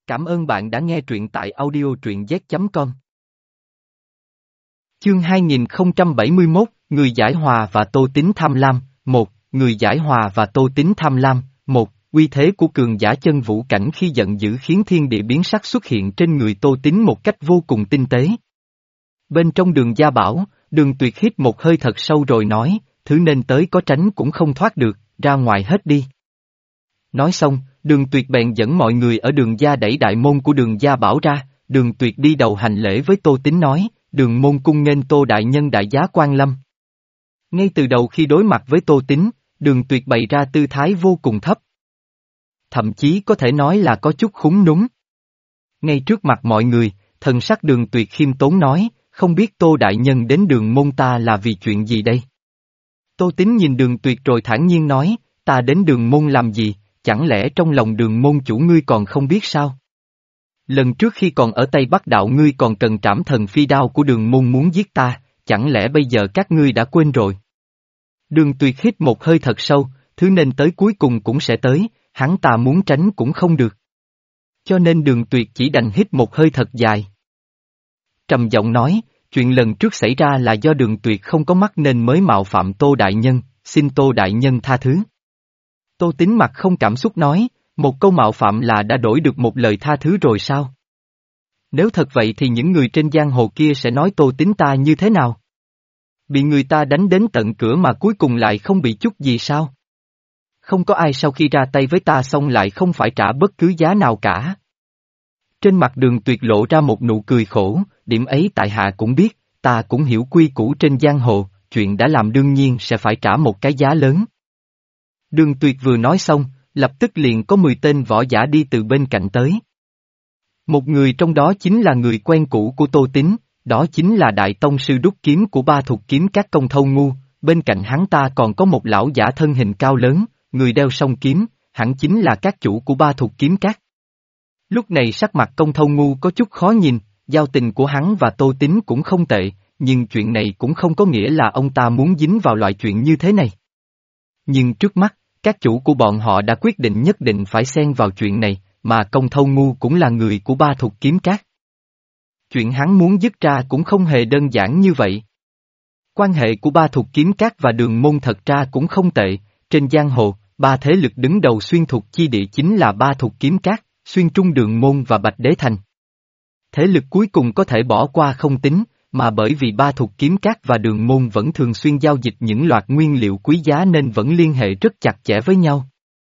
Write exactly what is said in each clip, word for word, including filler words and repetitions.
Cảm ơn bạn đã nghe truyện tại audio truyện z chấm com. Chương hai nghìn không trăm bảy mươi mốt, Người giải hòa và Tô Tín tham lam, một, Người giải hòa và Tô Tín tham lam, một, uy thế của cường giả chân vũ cảnh khi giận dữ khiến thiên địa biến sắc xuất hiện trên người Tô Tín một cách vô cùng tinh tế. Bên trong Đường Gia Bảo, Đường Tuyệt hít một hơi thật sâu rồi nói, thứ nên tới có tránh cũng không thoát được, ra ngoài hết đi. Nói xong, Đường Tuyệt bèn dẫn mọi người ở Đường Gia đẩy đại môn của Đường Gia Bảo ra, Đường Tuyệt đi đầu hành lễ với Tô Tín nói, Đường môn cung nghênh Tô đại nhân đại giá quan lâm. Ngay từ đầu khi đối mặt với Tô Tín, Đường Tuyệt bày ra tư thái vô cùng thấp. Thậm chí có thể nói là có chút khúm núm. Ngay trước mặt mọi người, thần sắc Đường Tuyệt khiêm tốn nói, không biết Tô đại nhân đến Đường môn ta là vì chuyện gì đây? Tô Tín nhìn Đường Tuyệt rồi thản nhiên nói, ta đến Đường môn làm gì, chẳng lẽ trong lòng Đường môn chủ ngươi còn không biết sao? Lần trước khi còn ở Tây Bắc đạo ngươi còn cần trảm thần phi đao của Đường môn muốn giết ta, chẳng lẽ bây giờ các ngươi đã quên rồi? Đường Tuyệt hít một hơi thật sâu, thứ nên tới cuối cùng cũng sẽ tới, hắn ta muốn tránh cũng không được. Cho nên Đường Tuyệt chỉ đành hít một hơi thật dài. Trầm giọng nói, chuyện lần trước xảy ra là do Đường Tuyệt không có mắt nên mới mạo phạm Tô đại nhân, xin Tô đại nhân tha thứ. Tô Tín mặt không cảm xúc nói, một câu mạo phạm là đã đổi được một lời tha thứ rồi sao? Nếu thật vậy thì những người trên giang hồ kia sẽ nói Tô Tín ta như thế nào? Bị người ta đánh đến tận cửa mà cuối cùng lại không bị chút gì sao? Không có ai sau khi ra tay với ta xong lại không phải trả bất cứ giá nào cả. Trên mặt Đường Tuyệt lộ ra một nụ cười khổ, điểm ấy tại hạ cũng biết, ta cũng hiểu quy củ trên giang hồ, chuyện đã làm đương nhiên sẽ phải trả một cái giá lớn. Đường Tuyệt vừa nói xong, lập tức liền có mười tên võ giả đi từ bên cạnh tới. Một người trong đó chính là người quen cũ của Tô Tín, đó chính là Đại Tông sư đúc kiếm của Ba Thục Kiếm Các Công Thâu Ngu, bên cạnh hắn ta còn có một lão giả thân hình cao lớn, người đeo song kiếm, hẳn chính là các chủ của Ba Thục Kiếm Các. Lúc này sắc mặt Công Thâu Ngu có chút khó nhìn, giao tình của hắn và Tô Tín cũng không tệ, nhưng chuyện này cũng không có nghĩa là ông ta muốn dính vào loại chuyện như thế này. Nhưng trước mắt, các chủ của bọn họ đã quyết định nhất định phải xen vào chuyện này, mà Công Thâu Ngu cũng là người của Ba Thục Kiếm Các. Chuyện hắn muốn dứt ra cũng không hề đơn giản như vậy. Quan hệ của Ba Thục Kiếm Các và Đường môn thật ra cũng không tệ, trên giang hồ, ba thế lực đứng đầu xuyên thục chi địa chính là Ba Thục Kiếm Các, Xuyên Trung Đường môn và Bạch Đế Thành. Thế lực cuối cùng có thể bỏ qua không tính, mà bởi vì Ba Thục Kiếm Các và Đường môn vẫn thường xuyên giao dịch những loạt nguyên liệu quý giá nên vẫn liên hệ rất chặt chẽ với nhau.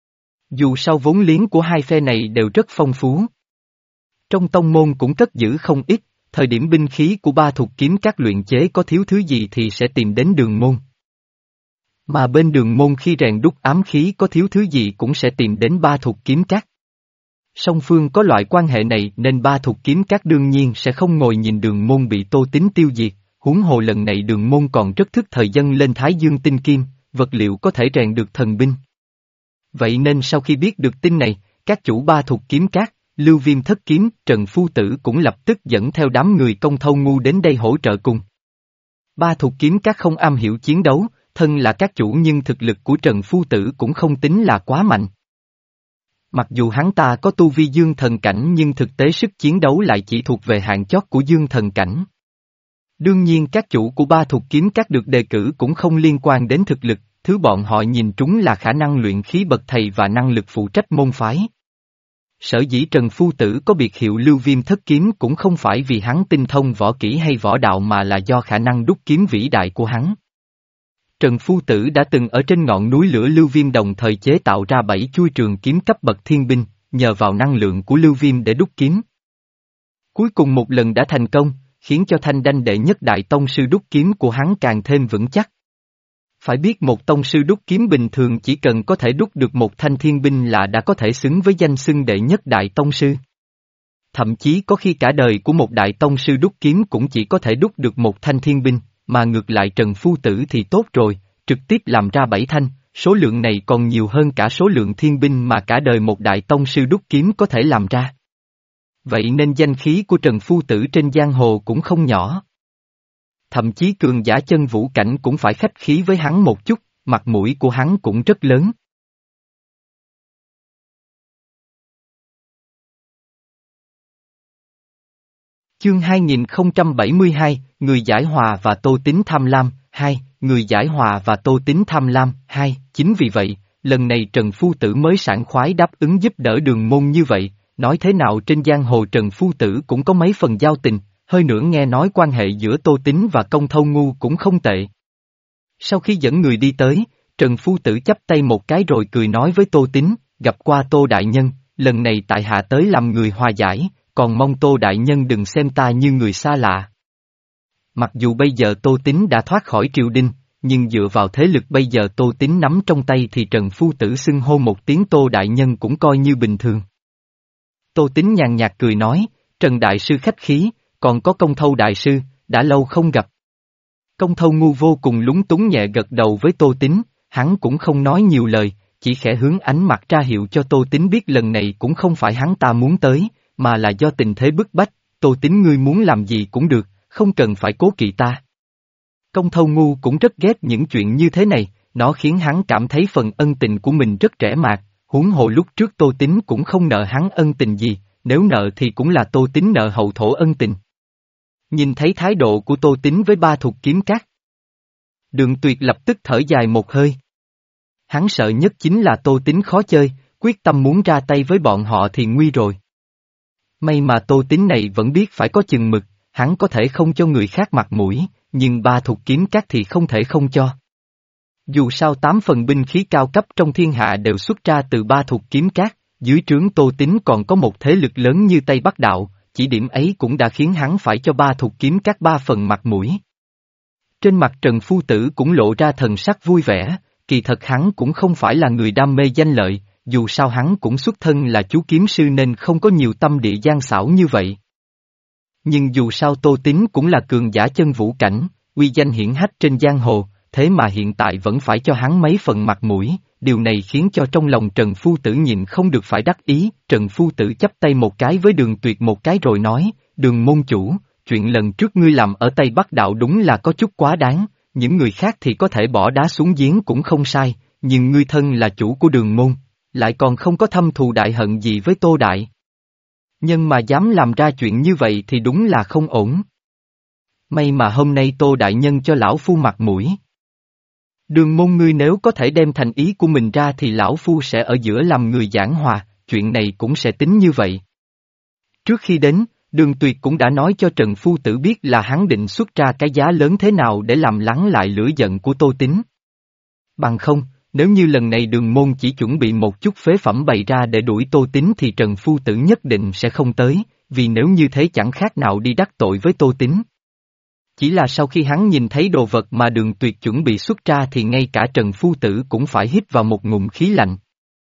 Dù sao vốn liếng của hai phe này đều rất phong phú. Trong tông môn cũng cất giữ không ít, thời điểm binh khí của Ba Thục Kiếm Các luyện chế có thiếu thứ gì thì sẽ tìm đến Đường môn. Mà bên Đường môn khi rèn đúc ám khí có thiếu thứ gì cũng sẽ tìm đến Ba Thục Kiếm Các. Song phương có loại quan hệ này nên Ba Thục Kiếm Các đương nhiên sẽ không ngồi nhìn Đường môn bị Tô Tín tiêu diệt, huống hồ lần này Đường môn còn rất thức thời dâng lên Thái Dương tinh kim, vật liệu có thể rèn được thần binh. Vậy nên sau khi biết được tin này, các chủ Ba Thục Kiếm Các, Lưu Viêm Thất Kiếm, Trần Phu Tử cũng lập tức dẫn theo đám người Công Thâu Ngu đến đây hỗ trợ cùng. Ba Thục Kiếm Các không am hiểu chiến đấu, thân là các chủ nhưng thực lực của Trần Phu Tử cũng không tính là quá mạnh. Mặc dù hắn ta có tu vi dương thần cảnh nhưng thực tế sức chiến đấu lại chỉ thuộc về hạng chót của dương thần cảnh. Đương nhiên các chủ của Ba Thục Kiếm Các được đề cử cũng không liên quan đến thực lực, thứ bọn họ nhìn trúng là khả năng luyện khí bậc thầy và năng lực phụ trách môn phái. Sở dĩ Trần Phu Tử có biệt hiệu Lưu Viêm Thất Kiếm cũng không phải vì hắn tinh thông võ kỹ hay võ đạo mà là do khả năng đúc kiếm vĩ đại của hắn. Trần Phu Tử đã từng ở trên ngọn núi lửa Lưu Viêm đồng thời chế tạo ra bảy chuôi trường kiếm cấp bậc thiên binh, nhờ vào năng lượng của Lưu Viêm để đúc kiếm. Cuối cùng một lần đã thành công, khiến cho thanh danh đệ nhất đại tông sư đúc kiếm của hắn càng thêm vững chắc. Phải biết một tông sư đúc kiếm bình thường chỉ cần có thể đúc được một thanh thiên binh là đã có thể xứng với danh xưng đệ nhất đại tông sư. Thậm chí có khi cả đời của một đại tông sư đúc kiếm cũng chỉ có thể đúc được một thanh thiên binh, mà ngược lại Trần Phu Tử thì tốt rồi, trực tiếp làm ra bảy thanh, số lượng này còn nhiều hơn cả số lượng thiên binh mà cả đời một đại tông sư đúc kiếm có thể làm ra. Vậy nên danh khí của Trần Phu Tử trên giang hồ cũng không nhỏ. Thậm chí cường giả chân vũ cảnh cũng phải khách khí với hắn một chút, mặt mũi của hắn cũng rất lớn. Chương hai nghìn không trăm bảy mươi hai, Người giải hòa và Tô Tín tham lam, hai, Người giải hòa và Tô Tín tham lam, hai, chính vì vậy, lần này Trần Phu Tử mới sảng khoái đáp ứng giúp đỡ Đường Môn như vậy, nói thế nào trên giang hồ Trần Phu Tử cũng có mấy phần giao tình, hơi nữa nghe nói quan hệ giữa Tô Tín và Công Thâu Ngu cũng không tệ. Sau khi dẫn người đi tới, Trần Phu Tử chắp tay một cái rồi cười nói với Tô Tín, gặp qua Tô Đại Nhân, lần này tại hạ tới làm người hòa giải, còn mong Tô Đại Nhân đừng xem ta như người xa lạ. Mặc dù bây giờ Tô Tín đã thoát khỏi triều đình, nhưng dựa vào thế lực bây giờ Tô Tín nắm trong tay thì Trần Phu Tử xưng hô một tiếng Tô Đại Nhân cũng coi như bình thường. Tô Tín nhàn nhạt cười nói, Trần Đại Sư khách khí, còn có Công Thâu Đại Sư, đã lâu không gặp. Công Thâu Ngu vô cùng lúng túng nhẹ gật đầu với Tô Tín, hắn cũng không nói nhiều lời, chỉ khẽ hướng ánh mặt ra hiệu cho Tô Tín biết lần này cũng không phải hắn ta muốn tới, mà là do tình thế bức bách, Tô Tín ngươi muốn làm gì cũng được, không cần phải cố kỵ ta. Công Thâu Ngu cũng rất ghét những chuyện như thế này, nó khiến hắn cảm thấy phần ân tình của mình rất rẻ mạt, huống hồ lúc trước Tô Tín cũng không nợ hắn ân tình gì, nếu nợ thì cũng là Tô Tín nợ hậu thổ ân tình. Nhìn thấy thái độ của Tô Tín với ba thục kiếm cát, Đường Tuyệt lập tức thở dài một hơi. Hắn sợ nhất chính là Tô Tín khó chơi, quyết tâm muốn ra tay với bọn họ thì nguy rồi. May mà Tô Tín này vẫn biết phải có chừng mực, hắn có thể không cho người khác mặt mũi, nhưng ba thục kiếm cát thì không thể không cho. Dù sao tám phần binh khí cao cấp trong thiên hạ đều xuất ra từ ba thục kiếm cát, dưới trướng Tô Tín còn có một thế lực lớn như Tây Bắc Đạo, chỉ điểm ấy cũng đã khiến hắn phải cho ba thục kiếm cát ba phần mặt mũi. Trên mặt Trần Phu Tử cũng lộ ra thần sắc vui vẻ, kỳ thật hắn cũng không phải là người đam mê danh lợi, dù sao hắn cũng xuất thân là chú kiếm sư nên không có nhiều tâm địa gian xảo như vậy. Nhưng dù sao Tô Tín cũng là cường giả chân vũ cảnh, uy danh hiển hách trên giang hồ, thế mà hiện tại vẫn phải cho hắn mấy phần mặt mũi, điều này khiến cho trong lòng Trần Phu Tử nhịn không được phải đắc ý, Trần Phu Tử chắp tay một cái với Đường Tuyệt một cái rồi nói, Đường môn chủ, chuyện lần trước ngươi làm ở Tây Bắc Đạo đúng là có chút quá đáng, những người khác thì có thể bỏ đá xuống giếng cũng không sai, nhưng ngươi thân là chủ của Đường môn, lại còn không có thâm thù đại hận gì với Tô Đại. Nhưng mà dám làm ra chuyện như vậy thì đúng là không ổn. May mà hôm nay Tô Đại Nhân cho lão phu mặt mũi. Đường môn ngươi nếu có thể đem thành ý của mình ra thì lão phu sẽ ở giữa làm người giảng hòa, chuyện này cũng sẽ tính như vậy. Trước khi đến, Đường Tuyệt cũng đã nói cho Trần Phu Tử biết là hắn định xuất ra cái giá lớn thế nào để làm lắng lại lửa giận của Tô Tín. Bằng không, nếu như lần này Đường môn chỉ chuẩn bị một chút phế phẩm bày ra để đuổi Tô Tín thì Trần Phu Tử nhất định sẽ không tới, vì nếu như thế chẳng khác nào đi đắc tội với Tô Tín. Chỉ là sau khi hắn nhìn thấy đồ vật mà Đường Tuyệt chuẩn bị xuất ra thì ngay cả Trần Phu Tử cũng phải hít vào một ngụm khí lạnh.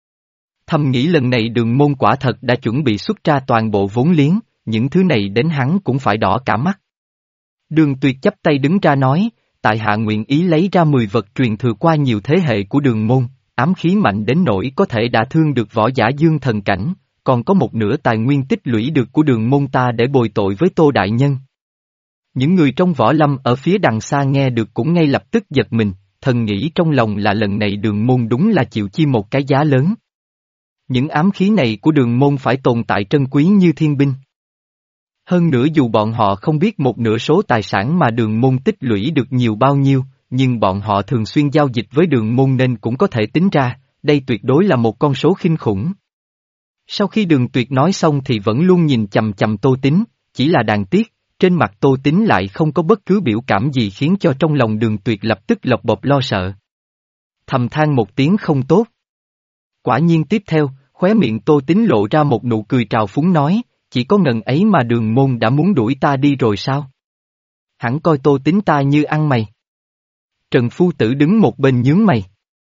Thầm nghĩ lần này Đường môn quả thật đã chuẩn bị xuất ra toàn bộ vốn liếng, những thứ này đến hắn cũng phải đỏ cả mắt. Đường Tuyệt chắp tay đứng ra nói, tại hạ nguyện ý lấy ra mười vật truyền thừa qua nhiều thế hệ của Đường môn, ám khí mạnh đến nỗi có thể đã thương được võ giả dương thần cảnh, còn có một nửa tài nguyên tích lũy được của Đường môn ta để bồi tội với Tô Đại Nhân. Những người trong võ lâm ở phía đằng xa nghe được cũng ngay lập tức giật mình, thầm nghĩ trong lòng là lần này Đường môn đúng là chịu chi một cái giá lớn. Những ám khí này của Đường môn phải tồn tại trân quý như thiên binh. Hơn nữa dù bọn họ không biết một nửa số tài sản mà Đường môn tích lũy được nhiều bao nhiêu, nhưng bọn họ thường xuyên giao dịch với Đường môn nên cũng có thể tính ra, đây tuyệt đối là một con số kinh khủng. Sau khi Đường Tuyệt nói xong thì vẫn luôn nhìn chằm chằm Tô Tín, chỉ là đáng tiếc, trên mặt Tô Tín lại không có bất cứ biểu cảm gì khiến cho trong lòng Đường Tuyệt lập tức lộc bộc lo sợ. Thầm than một tiếng không tốt. Quả nhiên tiếp theo, khóe miệng Tô Tín lộ ra một nụ cười trào phúng nói, chỉ có ngần ấy mà Đường môn đã muốn đuổi ta đi rồi sao? Hẳn coi Tô Tín ta như ăn mày. Trần Phu Tử đứng một bên nhướng mày.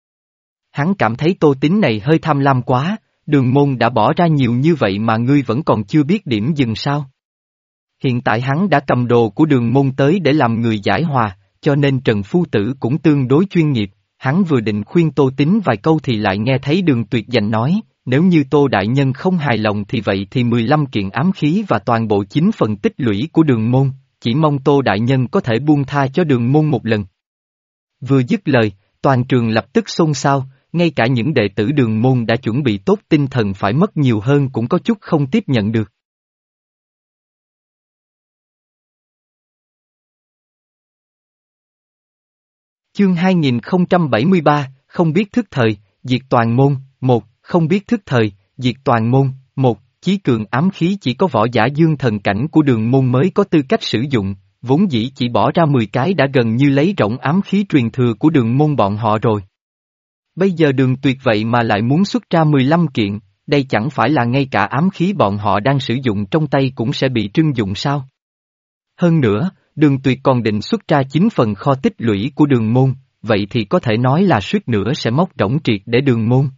Hắn cảm thấy Tô Tín này hơi tham lam quá, Đường môn đã bỏ ra nhiều như vậy mà ngươi vẫn còn chưa biết điểm dừng sao? Hiện tại hắn đã cầm đồ của Đường môn tới để làm người giải hòa, cho nên Trần Phu Tử cũng tương đối chuyên nghiệp, hắn vừa định khuyên Tô Tín vài câu thì lại nghe thấy Đường Tuyệt giành nói, nếu như Tô Đại Nhân không hài lòng thì vậy thì mười lăm kiện ám khí và toàn bộ chín phần tích lũy của Đường môn, chỉ mong Tô Đại Nhân có thể buông tha cho Đường môn một lần. Vừa dứt lời, toàn trường lập tức xôn xao, ngay cả những đệ tử Đường môn đã chuẩn bị tốt tinh thần phải mất nhiều hơn cũng có chút không tiếp nhận được. Chương hai nghìn không trăm bảy mươi ba, không biết thức thời, diệt toàn môn, một, không biết thức thời, diệt toàn môn, một, chí cường ám khí chỉ có võ giả dương thần cảnh của đường môn mới có tư cách sử dụng, vốn dĩ chỉ bỏ ra mười cái đã gần như lấy rỗng ám khí truyền thừa của đường môn bọn họ rồi. Bây giờ Đường Tuyệt vậy mà lại muốn xuất ra mười lăm kiện, đây chẳng phải là ngay cả ám khí bọn họ đang sử dụng trong tay cũng sẽ bị trưng dụng sao? Hơn nữa, Đường Tuyệt còn định xuất ra chín phần kho tích lũy của đường môn, vậy thì có thể nói là suýt nữa sẽ móc rỗng triệt để đường môn.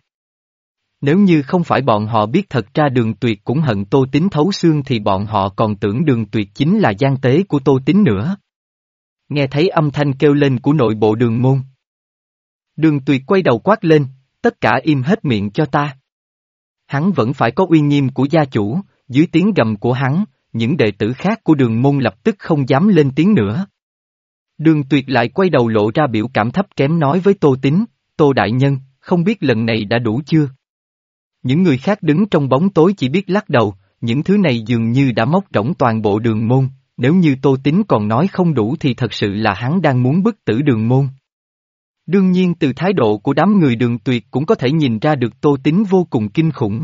Nếu như không phải bọn họ biết thật ra Đường Tuyệt cũng hận Tô Tín thấu xương thì bọn họ còn tưởng Đường Tuyệt chính là gian tế của Tô Tín nữa. Nghe thấy âm thanh kêu lên của nội bộ đường môn. Đường Tuyệt quay đầu quát lên, tất cả im hết miệng cho ta. Hắn vẫn phải có uy nghiêm của gia chủ, dưới tiếng gầm của hắn, những đệ tử khác của đường môn lập tức không dám lên tiếng nữa. Đường Tuyệt lại quay đầu lộ ra biểu cảm thấp kém nói với Tô Tín, Tô Đại Nhân, không biết lần này đã đủ chưa? Những người khác đứng trong bóng tối chỉ biết lắc đầu, những thứ này dường như đã móc rỗng toàn bộ đường môn, nếu như Tô Tín còn nói không đủ thì thật sự là hắn đang muốn bức tử đường môn. Đương nhiên từ thái độ của đám người Đường Tuyệt cũng có thể nhìn ra được Tô Tín vô cùng kinh khủng.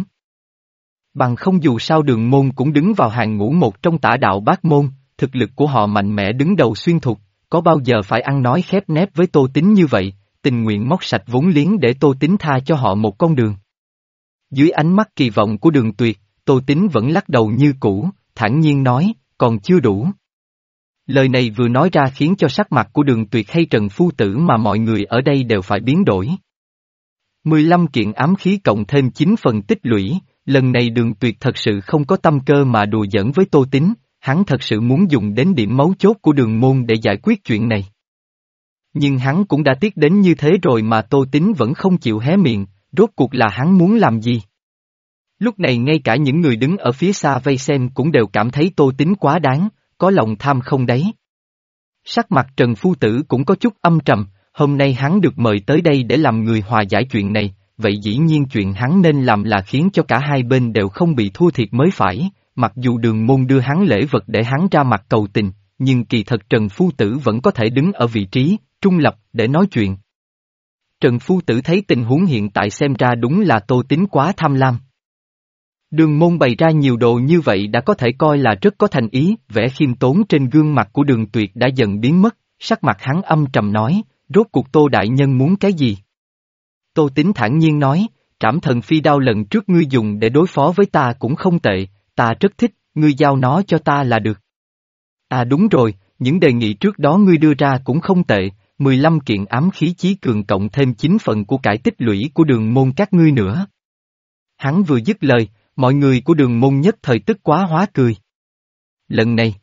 Bằng không dù sao đường môn cũng đứng vào hàng ngũ một trong tả đạo bát môn, thực lực của họ mạnh mẽ đứng đầu xuyên thục, có bao giờ phải ăn nói khép nép với Tô Tín như vậy, tình nguyện móc sạch vốn liếng để Tô Tín tha cho họ một con đường. Dưới ánh mắt kỳ vọng của Đường Tuyệt, Tô Tín vẫn lắc đầu như cũ, thản nhiên nói, còn chưa đủ. Lời này vừa nói ra khiến cho sắc mặt của Đường Tuyệt hay Trần Phu Tử mà mọi người ở đây đều phải biến đổi. mười lăm kiện ám khí cộng thêm chín phần tích lũy, lần này Đường Tuyệt thật sự không có tâm cơ mà đùa giỡn với Tô Tín, hắn thật sự muốn dùng đến điểm mấu chốt của đường môn để giải quyết chuyện này. Nhưng hắn cũng đã tiếc đến như thế rồi mà Tô Tín vẫn không chịu hé miệng, rốt cuộc là hắn muốn làm gì? Lúc này ngay cả những người đứng ở phía xa vây xem cũng đều cảm thấy Tô Tín quá đáng, có lòng tham không đấy. Sắc mặt Trần Phu Tử cũng có chút âm trầm, hôm nay hắn được mời tới đây để làm người hòa giải chuyện này, vậy dĩ nhiên chuyện hắn nên làm là khiến cho cả hai bên đều không bị thua thiệt mới phải, mặc dù đường môn đưa hắn lễ vật để hắn ra mặt cầu tình, nhưng kỳ thật Trần Phu Tử vẫn có thể đứng ở vị trí, trung lập, để nói chuyện. Trần Phu Tử thấy tình huống hiện tại xem ra đúng là Tô Tín quá tham lam. Đường môn bày ra nhiều đồ như vậy đã có thể coi là rất có thành ý, vẻ khiêm tốn trên gương mặt của Đường Tuyệt đã dần biến mất, sắc mặt hắn âm trầm nói, rốt cuộc Tô Đại Nhân muốn cái gì? Tô Tín thản nhiên nói, trảm thần phi đao lần trước ngươi dùng để đối phó với ta cũng không tệ, ta rất thích, ngươi giao nó cho ta là được. À đúng rồi, những đề nghị trước đó ngươi đưa ra cũng không tệ, mười lăm kiện ám khí chí cường cộng thêm chín phần của cải tích lũy của đường môn các ngươi nữa. Hắn vừa dứt lời, mọi người của đường môn nhất thời tức quá hóa cười. Lần này,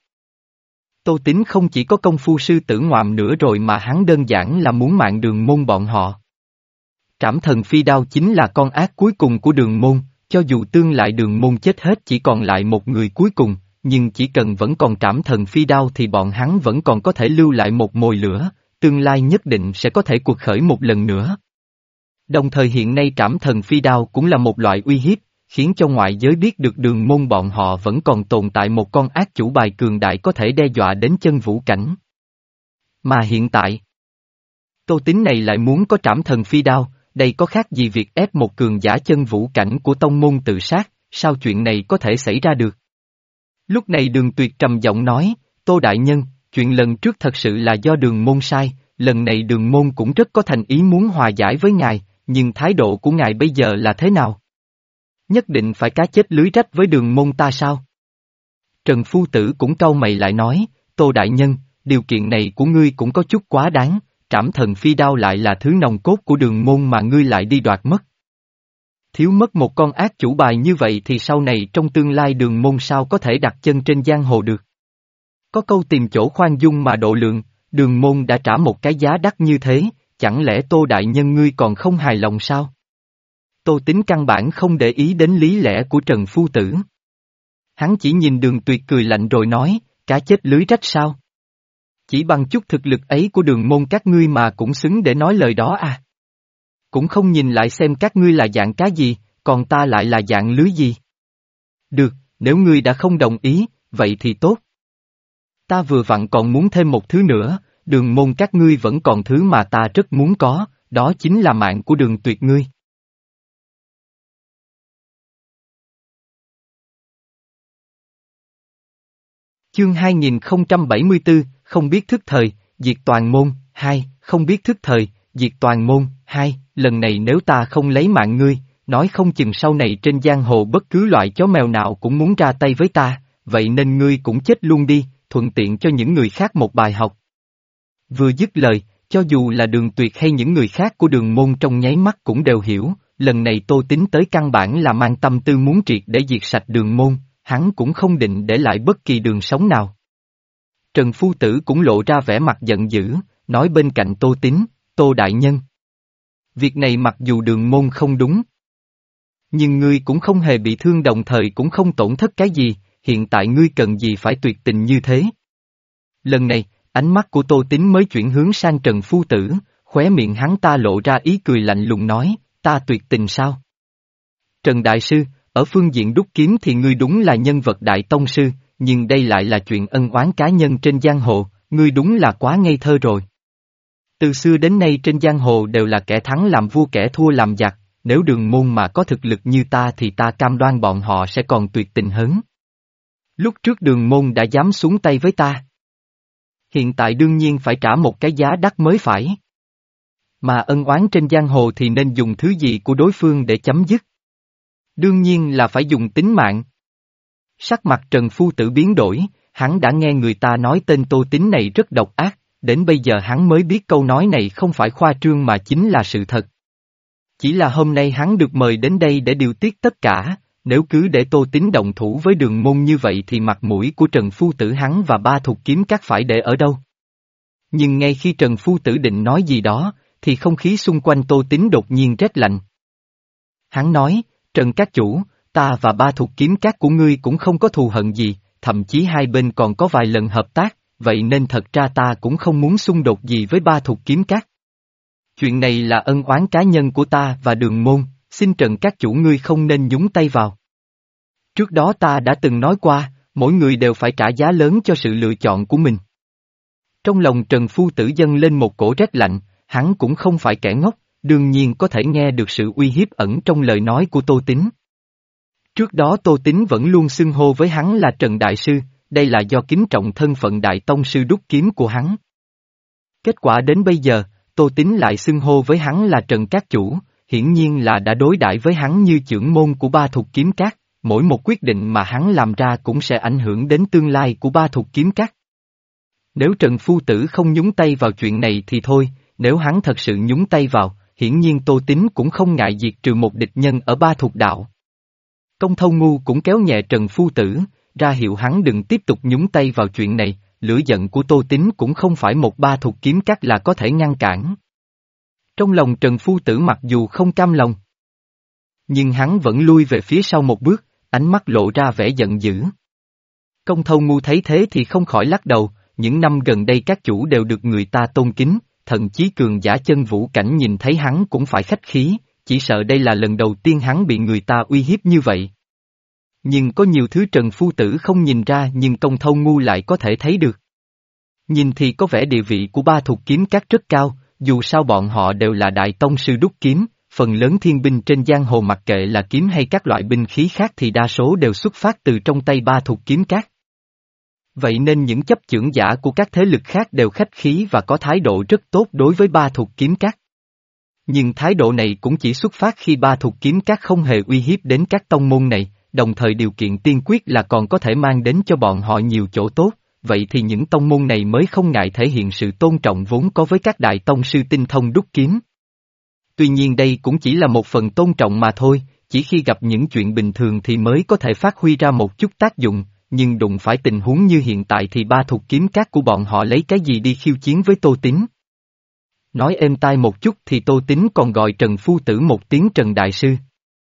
Tô Tín không chỉ có công phu sư tử ngoạm nữa rồi mà hắn đơn giản là muốn mạng đường môn bọn họ. Trảm thần phi đao chính là con ác cuối cùng của đường môn, cho dù tương lại đường môn chết hết chỉ còn lại một người cuối cùng, nhưng chỉ cần vẫn còn trảm thần phi đao thì bọn hắn vẫn còn có thể lưu lại một mồi lửa, tương lai nhất định sẽ có thể cuộc khởi một lần nữa. Đồng thời hiện nay trảm thần phi đao cũng là một loại uy hiếp, khiến cho ngoại giới biết được đường môn bọn họ vẫn còn tồn tại một con ác chủ bài cường đại có thể đe dọa đến chân vũ cảnh. Mà hiện tại, Tô Tín này lại muốn có trảm thần phi đao, đây có khác gì việc ép một cường giả chân vũ cảnh của tông môn tự sát, sao chuyện này có thể xảy ra được? Lúc này Đường Tuyệt trầm giọng nói, Tô Đại Nhân, chuyện lần trước thật sự là do đường môn sai, lần này đường môn cũng rất có thành ý muốn hòa giải với ngài, nhưng thái độ của ngài bây giờ là thế nào? Nhất định phải cá chết lưới rách với đường môn ta sao? Trần Phu Tử cũng cau mày lại nói, Tô Đại Nhân, điều kiện này của ngươi cũng có chút quá đáng, trảm thần phi đao lại là thứ nòng cốt của đường môn mà ngươi lại đi đoạt mất. Thiếu mất một con ác chủ bài như vậy thì sau này trong tương lai đường môn sao có thể đặt chân trên giang hồ được. Có câu tìm chỗ khoan dung mà độ lượng, đường môn đã trả một cái giá đắt như thế, chẳng lẽ Tô Đại Nhân ngươi còn không hài lòng sao? Tô Tín căn bản không để ý đến lý lẽ của Trần Phu Tử. Hắn chỉ nhìn Đường Tuyệt cười lạnh rồi nói, cá chết lưới rách sao? Chỉ bằng chút thực lực ấy của đường môn các ngươi mà cũng xứng để nói lời đó à? Cũng không nhìn lại xem các ngươi là dạng cá gì, còn ta lại là dạng lưới gì? Được, nếu ngươi đã không đồng ý, vậy thì tốt. Ta vừa vặn còn muốn thêm một thứ nữa, đường môn các ngươi vẫn còn thứ mà ta rất muốn có, đó chính là mạng của Đường Tuyệt ngươi. Chương hai nghìn không trăm bảy mươi tư, không biết thức thời, diệt toàn môn, hai, không biết thức thời, diệt toàn môn, hai, lần này nếu ta không lấy mạng ngươi, nói không chừng sau này trên giang hồ bất cứ loại chó mèo nào cũng muốn ra tay với ta, vậy nên ngươi cũng chết luôn đi, thuận tiện cho những người khác một bài học. Vừa dứt lời, cho dù là Đường Tuyệt hay những người khác của Đường môn trong nháy mắt cũng đều hiểu, lần này Tô Tín tới căn bản là mang tâm tư muốn triệt để diệt sạch Đường môn, hắn cũng không định để lại bất kỳ đường sống nào. Trần Phu Tử cũng lộ ra vẻ mặt giận dữ, nói bên cạnh Tô Tín, Tô Đại Nhân. Việc này mặc dù Đường môn không đúng, nhưng ngươi cũng không hề bị thương đồng thời cũng không tổn thất cái gì, hiện tại ngươi cần gì phải tuyệt tình như thế. Lần này, ánh mắt của Tô Tín mới chuyển hướng sang Trần Phu Tử, khóe miệng hắn ta lộ ra ý cười lạnh lùng nói, ta tuyệt tình sao? Trần Đại Sư, ở phương diện đúc kiếm thì ngươi đúng là nhân vật đại tông sư, nhưng đây lại là chuyện ân oán cá nhân trên giang hồ, ngươi đúng là quá ngây thơ rồi. Từ xưa đến nay trên giang hồ đều là kẻ thắng làm vua kẻ thua làm giặc, nếu Đường môn mà có thực lực như ta thì ta cam đoan bọn họ sẽ còn tuyệt tình hơn. Lúc trước Đường môn đã dám xuống tay với ta. Hiện tại đương nhiên phải trả một cái giá đắt mới phải. Mà ân oán trên giang hồ thì nên dùng thứ gì của đối phương để chấm dứt? Đương nhiên là phải dùng tính mạng. Sắc mặt Trần Phu Tử biến đổi, hắn đã nghe người ta nói tên Tô Tín này rất độc ác, đến bây giờ hắn mới biết câu nói này không phải khoa trương mà chính là sự thật. Chỉ là hôm nay hắn được mời đến đây để điều tiết tất cả, nếu cứ để Tô Tín động thủ với Đường môn như vậy thì mặt mũi của Trần Phu Tử hắn và Ba Thục Kiếm Các phải để ở đâu? Nhưng ngay khi Trần Phu Tử định nói gì đó, thì không khí xung quanh Tô Tín đột nhiên rét lạnh. Hắn nói, Trần Các Chủ, ta và Ba Thục Kiếm Các của ngươi cũng không có thù hận gì, thậm chí hai bên còn có vài lần hợp tác, vậy nên thật ra ta cũng không muốn xung đột gì với Ba Thục Kiếm Các. Chuyện này là ân oán cá nhân của ta và Đường môn, xin Trần Các Chủ ngươi không nên nhúng tay vào. Trước đó ta đã từng nói qua, mỗi người đều phải trả giá lớn cho sự lựa chọn của mình. Trong lòng Trần Phu Tử dâng lên một cổ rét lạnh, hắn cũng không phải kẻ ngốc, đương nhiên có thể nghe được sự uy hiếp ẩn trong lời nói của Tô Tín. Trước đó Tô Tín vẫn luôn xưng hô với hắn là Trần Đại Sư, đây là do kính trọng thân phận Đại Tông Sư đúc kiếm của hắn. Kết quả đến bây giờ, Tô Tín lại xưng hô với hắn là Trần Các Chủ, hiển nhiên là đã đối đãi với hắn như chưởng môn của Ba Thục Kiếm Các, mỗi một quyết định mà hắn làm ra cũng sẽ ảnh hưởng đến tương lai của Ba Thục Kiếm Các. Nếu Trần Phu Tử không nhúng tay vào chuyện này thì thôi, nếu hắn thật sự nhúng tay vào, hiển nhiên Tô Tín cũng không ngại diệt trừ một địch nhân ở Ba Thục Đạo. Công Thâu Ngu cũng kéo nhẹ Trần Phu Tử, ra hiệu hắn đừng tiếp tục nhúng tay vào chuyện này, lửa giận của Tô Tín cũng không phải một Ba Thục Kiếm Các là có thể ngăn cản. Trong lòng Trần Phu Tử mặc dù không cam lòng, nhưng hắn vẫn lui về phía sau một bước, ánh mắt lộ ra vẻ giận dữ. Công Thâu Ngu thấy thế thì không khỏi lắc đầu, những năm gần đây các chủ đều được người ta tôn kính, thậm chí cường giả chân vũ cảnh nhìn thấy hắn cũng phải khách khí, chỉ sợ đây là lần đầu tiên hắn bị người ta uy hiếp như vậy. Nhưng có nhiều thứ Trần Phu Tử không nhìn ra nhưng Công Thâu Ngu lại có thể thấy được. Nhìn thì có vẻ địa vị của Ba Thục Kiếm Các rất cao, dù sao bọn họ đều là đại tông sư đúc kiếm, phần lớn thiên binh trên giang hồ mặc kệ là kiếm hay các loại binh khí khác thì đa số đều xuất phát từ trong tay Ba Thục Kiếm Các. Vậy nên những chấp chưởng giả của các thế lực khác đều khách khí và có thái độ rất tốt đối với Ba Thục Kiếm Các. Nhưng thái độ này cũng chỉ xuất phát khi Ba Thục Kiếm Các không hề uy hiếp đến các tông môn này, đồng thời điều kiện tiên quyết là còn có thể mang đến cho bọn họ nhiều chỗ tốt, vậy thì những tông môn này mới không ngại thể hiện sự tôn trọng vốn có với các đại tông sư tinh thông đúc kiếm. Tuy nhiên đây cũng chỉ là một phần tôn trọng mà thôi, chỉ khi gặp những chuyện bình thường thì mới có thể phát huy ra một chút tác dụng, nhưng đụng phải tình huống như hiện tại thì Ba Thục Kiếm Các của bọn họ lấy cái gì đi khiêu chiến với Tô Tín. Nói êm tai một chút thì Tô Tín còn gọi Trần Phu Tử một tiếng Trần Đại Sư.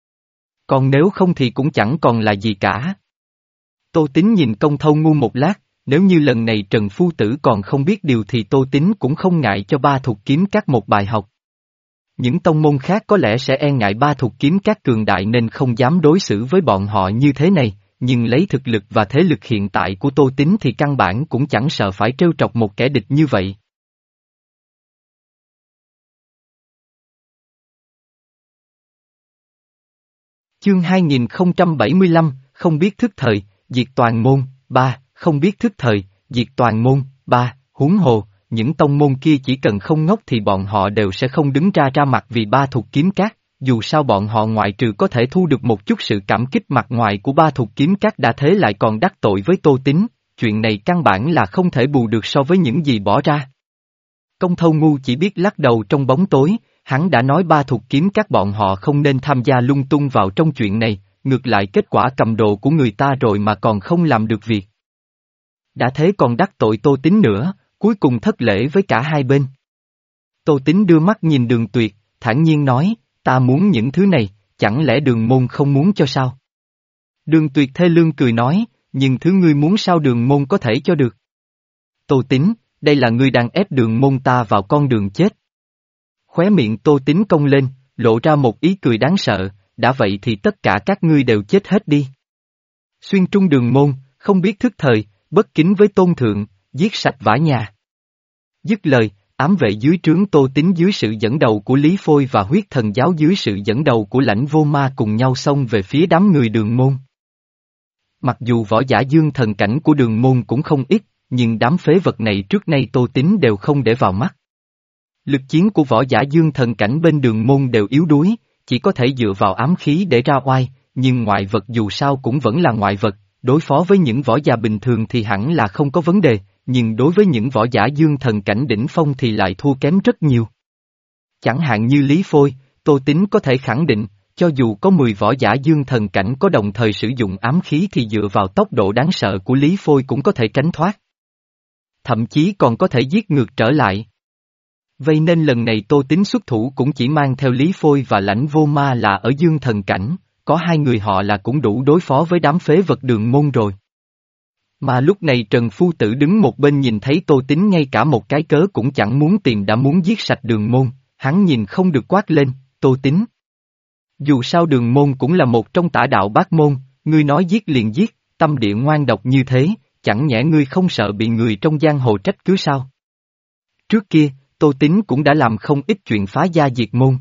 Còn nếu không thì cũng chẳng còn là gì cả. Tô Tín nhìn Công Thâu Ngu một lát, nếu như lần này Trần Phu Tử còn không biết điều thì Tô Tín cũng không ngại cho Ba Thục Kiếm Các một bài học. Những tông môn khác có lẽ sẽ e ngại Ba Thục Kiếm Các cường đại nên không dám đối xử với bọn họ như thế này, nhưng lấy thực lực và thế lực hiện tại của Tô Tín thì căn bản cũng chẳng sợ phải trêu trọc một kẻ địch như vậy. Chương hai nghìn không trăm bảy mươi lăm, không biết thức thời, diệt toàn môn, ba, không biết thức thời, diệt toàn môn, ba, huống hồ, những tông môn kia chỉ cần không ngốc thì bọn họ đều sẽ không đứng ra ra mặt vì ba thuộc kiếm cát, dù sao bọn họ ngoại trừ có thể thu được một chút sự cảm kích mặt ngoài của ba thuộc kiếm cát đã thế lại còn đắc tội với Tô Tín, chuyện này căn bản là không thể bù được so với những gì bỏ ra. Công Thâu ngu chỉ biết lắc đầu trong bóng tối, hắn đã nói ba thuộc kiếm các bọn họ không nên tham gia lung tung vào trong chuyện này, ngược lại kết quả cầm đồ của người ta rồi mà còn không làm được việc. Đã thế còn đắc tội Tô Tín nữa, cuối cùng thất lễ với cả hai bên. Tô Tín đưa mắt nhìn Đường Tuyệt, thản nhiên nói, ta muốn những thứ này, chẳng lẽ Đường môn không muốn cho sao? Đường Tuyệt thê lương cười nói, nhưng thứ ngươi muốn sao Đường môn có thể cho được? Tô Tín, đây là ngươi đang ép Đường môn ta vào con đường chết. Khóe miệng Tô Tín cong lên, lộ ra một ý cười đáng sợ, đã vậy thì tất cả các ngươi đều chết hết đi. Xuyên trung Đường môn, không biết thức thời, bất kính với tôn thượng, giết sạch vả nhà. Dứt lời, ám vệ dưới trướng Tô Tín dưới sự dẫn đầu của Lý Phôi và huyết thần giáo dưới sự dẫn đầu của Lãnh Vô Ma cùng nhau xông về phía đám người Đường môn. Mặc dù võ giả dương thần cảnh của Đường môn cũng không ít, nhưng đám phế vật này trước nay Tô Tín đều không để vào mắt. Lực chiến của võ giả dương thần cảnh bên Đường môn đều yếu đuối, chỉ có thể dựa vào ám khí để ra oai, nhưng ngoại vật dù sao cũng vẫn là ngoại vật, đối phó với những võ giả bình thường thì hẳn là không có vấn đề, nhưng đối với những võ giả dương thần cảnh đỉnh phong thì lại thua kém rất nhiều. Chẳng hạn như Lý Phôi, Tô Tín có thể khẳng định, cho dù có mười võ giả dương thần cảnh có đồng thời sử dụng ám khí thì dựa vào tốc độ đáng sợ của Lý Phôi cũng có thể tránh thoát. Thậm chí còn có thể giết ngược trở lại. Vậy nên lần này Tô Tín xuất thủ cũng chỉ mang theo Lý Phôi và Lãnh Vô Ma là ở dương thần cảnh, có hai người họ là cũng đủ đối phó với đám phế vật Đường môn rồi. Mà lúc này Trần Phu Tử đứng một bên nhìn thấy Tô Tín ngay cả một cái cớ cũng chẳng muốn tìm đã muốn giết sạch Đường môn, hắn nhìn không được quát lên, Tô Tín. Dù sao Đường môn cũng là một trong tả đạo bát môn, ngươi nói giết liền giết, tâm địa ngoan độc như thế, chẳng nhẽ ngươi không sợ bị người trong giang hồ trách cứ sao? Trước kia, Tô Tín cũng đã làm không ít chuyện phá gia diệt môn.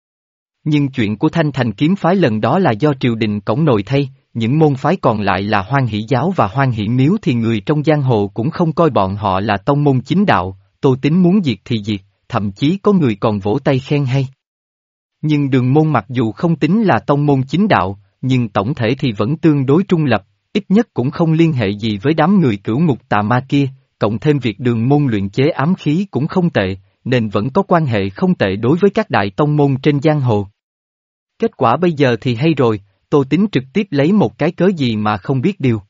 Nhưng chuyện của Thanh Thành kiếm phái lần đó là do triều đình cổng nồi thay, những môn phái còn lại là Hoan Hỷ giáo và Hoan Hỷ miếu thì người trong giang hồ cũng không coi bọn họ là tông môn chính đạo, Tô Tín muốn diệt thì diệt, thậm chí có người còn vỗ tay khen hay. Nhưng Đường môn mặc dù không tính là tông môn chính đạo, nhưng tổng thể thì vẫn tương đối trung lập, ít nhất cũng không liên hệ gì với đám người cửu ngục tà ma kia, cộng thêm việc Đường môn luyện chế ám khí cũng không tệ, nên vẫn có quan hệ không tệ đối với các đại tông môn trên giang hồ. Kết quả bây giờ thì hay rồi, Tô Tín trực tiếp lấy một cái cớ gì mà không biết điều.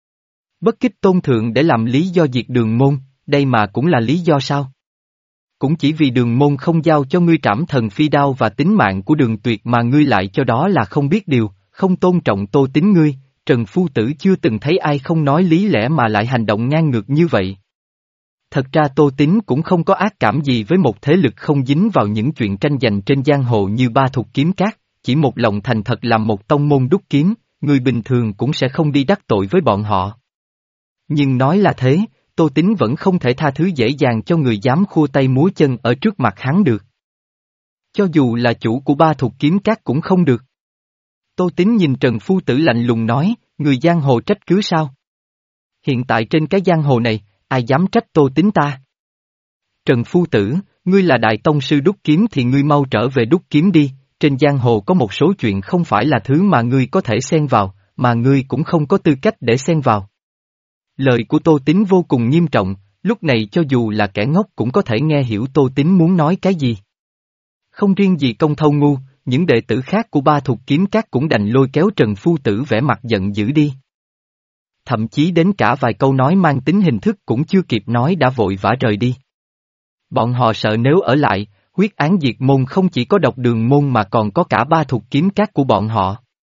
Bất kích tôn thượng để làm lý do diệt Đường môn, đây mà cũng là lý do sao? Cũng chỉ vì Đường môn không giao cho ngươi Trảm Thần Phi Đao và tính mạng của Đường Tuyệt mà ngươi lại cho đó là không biết điều, không tôn trọng Tô Tín ngươi, Trần Phu Tử chưa từng thấy ai không nói lý lẽ mà lại hành động ngang ngược như vậy. Thật ra Tô Tín cũng không có ác cảm gì với một thế lực không dính vào những chuyện tranh giành trên giang hồ như ba thuộc kiếm cát, chỉ một lòng thành thật làm một tông môn đúc kiếm, người bình thường cũng sẽ không đi đắc tội với bọn họ. Nhưng nói là thế, Tô Tín vẫn không thể tha thứ dễ dàng cho người dám khua tay múa chân ở trước mặt hắn được. Cho dù là chủ của ba thuộc kiếm cát cũng không được. Tô Tín nhìn Trần Phu Tử lạnh lùng nói, người giang hồ trách cứ sao? Hiện tại trên cái giang hồ này, ai dám trách Tô Tín ta? Trần Phu Tử, ngươi là đại tông sư đúc kiếm thì ngươi mau trở về đúc kiếm đi, trên giang hồ có một số chuyện không phải là thứ mà ngươi có thể xen vào, mà ngươi cũng không có tư cách để xen vào. Lời của Tô Tín vô cùng nghiêm trọng, lúc này cho dù là kẻ ngốc cũng có thể nghe hiểu Tô Tín muốn nói cái gì. Không riêng gì Công Thâu ngu, những đệ tử khác của ba thuộc kiếm cát cũng đành lôi kéo Trần Phu Tử vẻ mặt giận dữ đi. Thậm chí đến cả vài câu nói mang tính hình thức cũng chưa kịp nói đã vội vã rời đi. Bọn họ sợ nếu ở lại, huyết án diệt môn không chỉ có độc Đường môn mà còn có cả ba thuộc kiếm cát của bọn họ.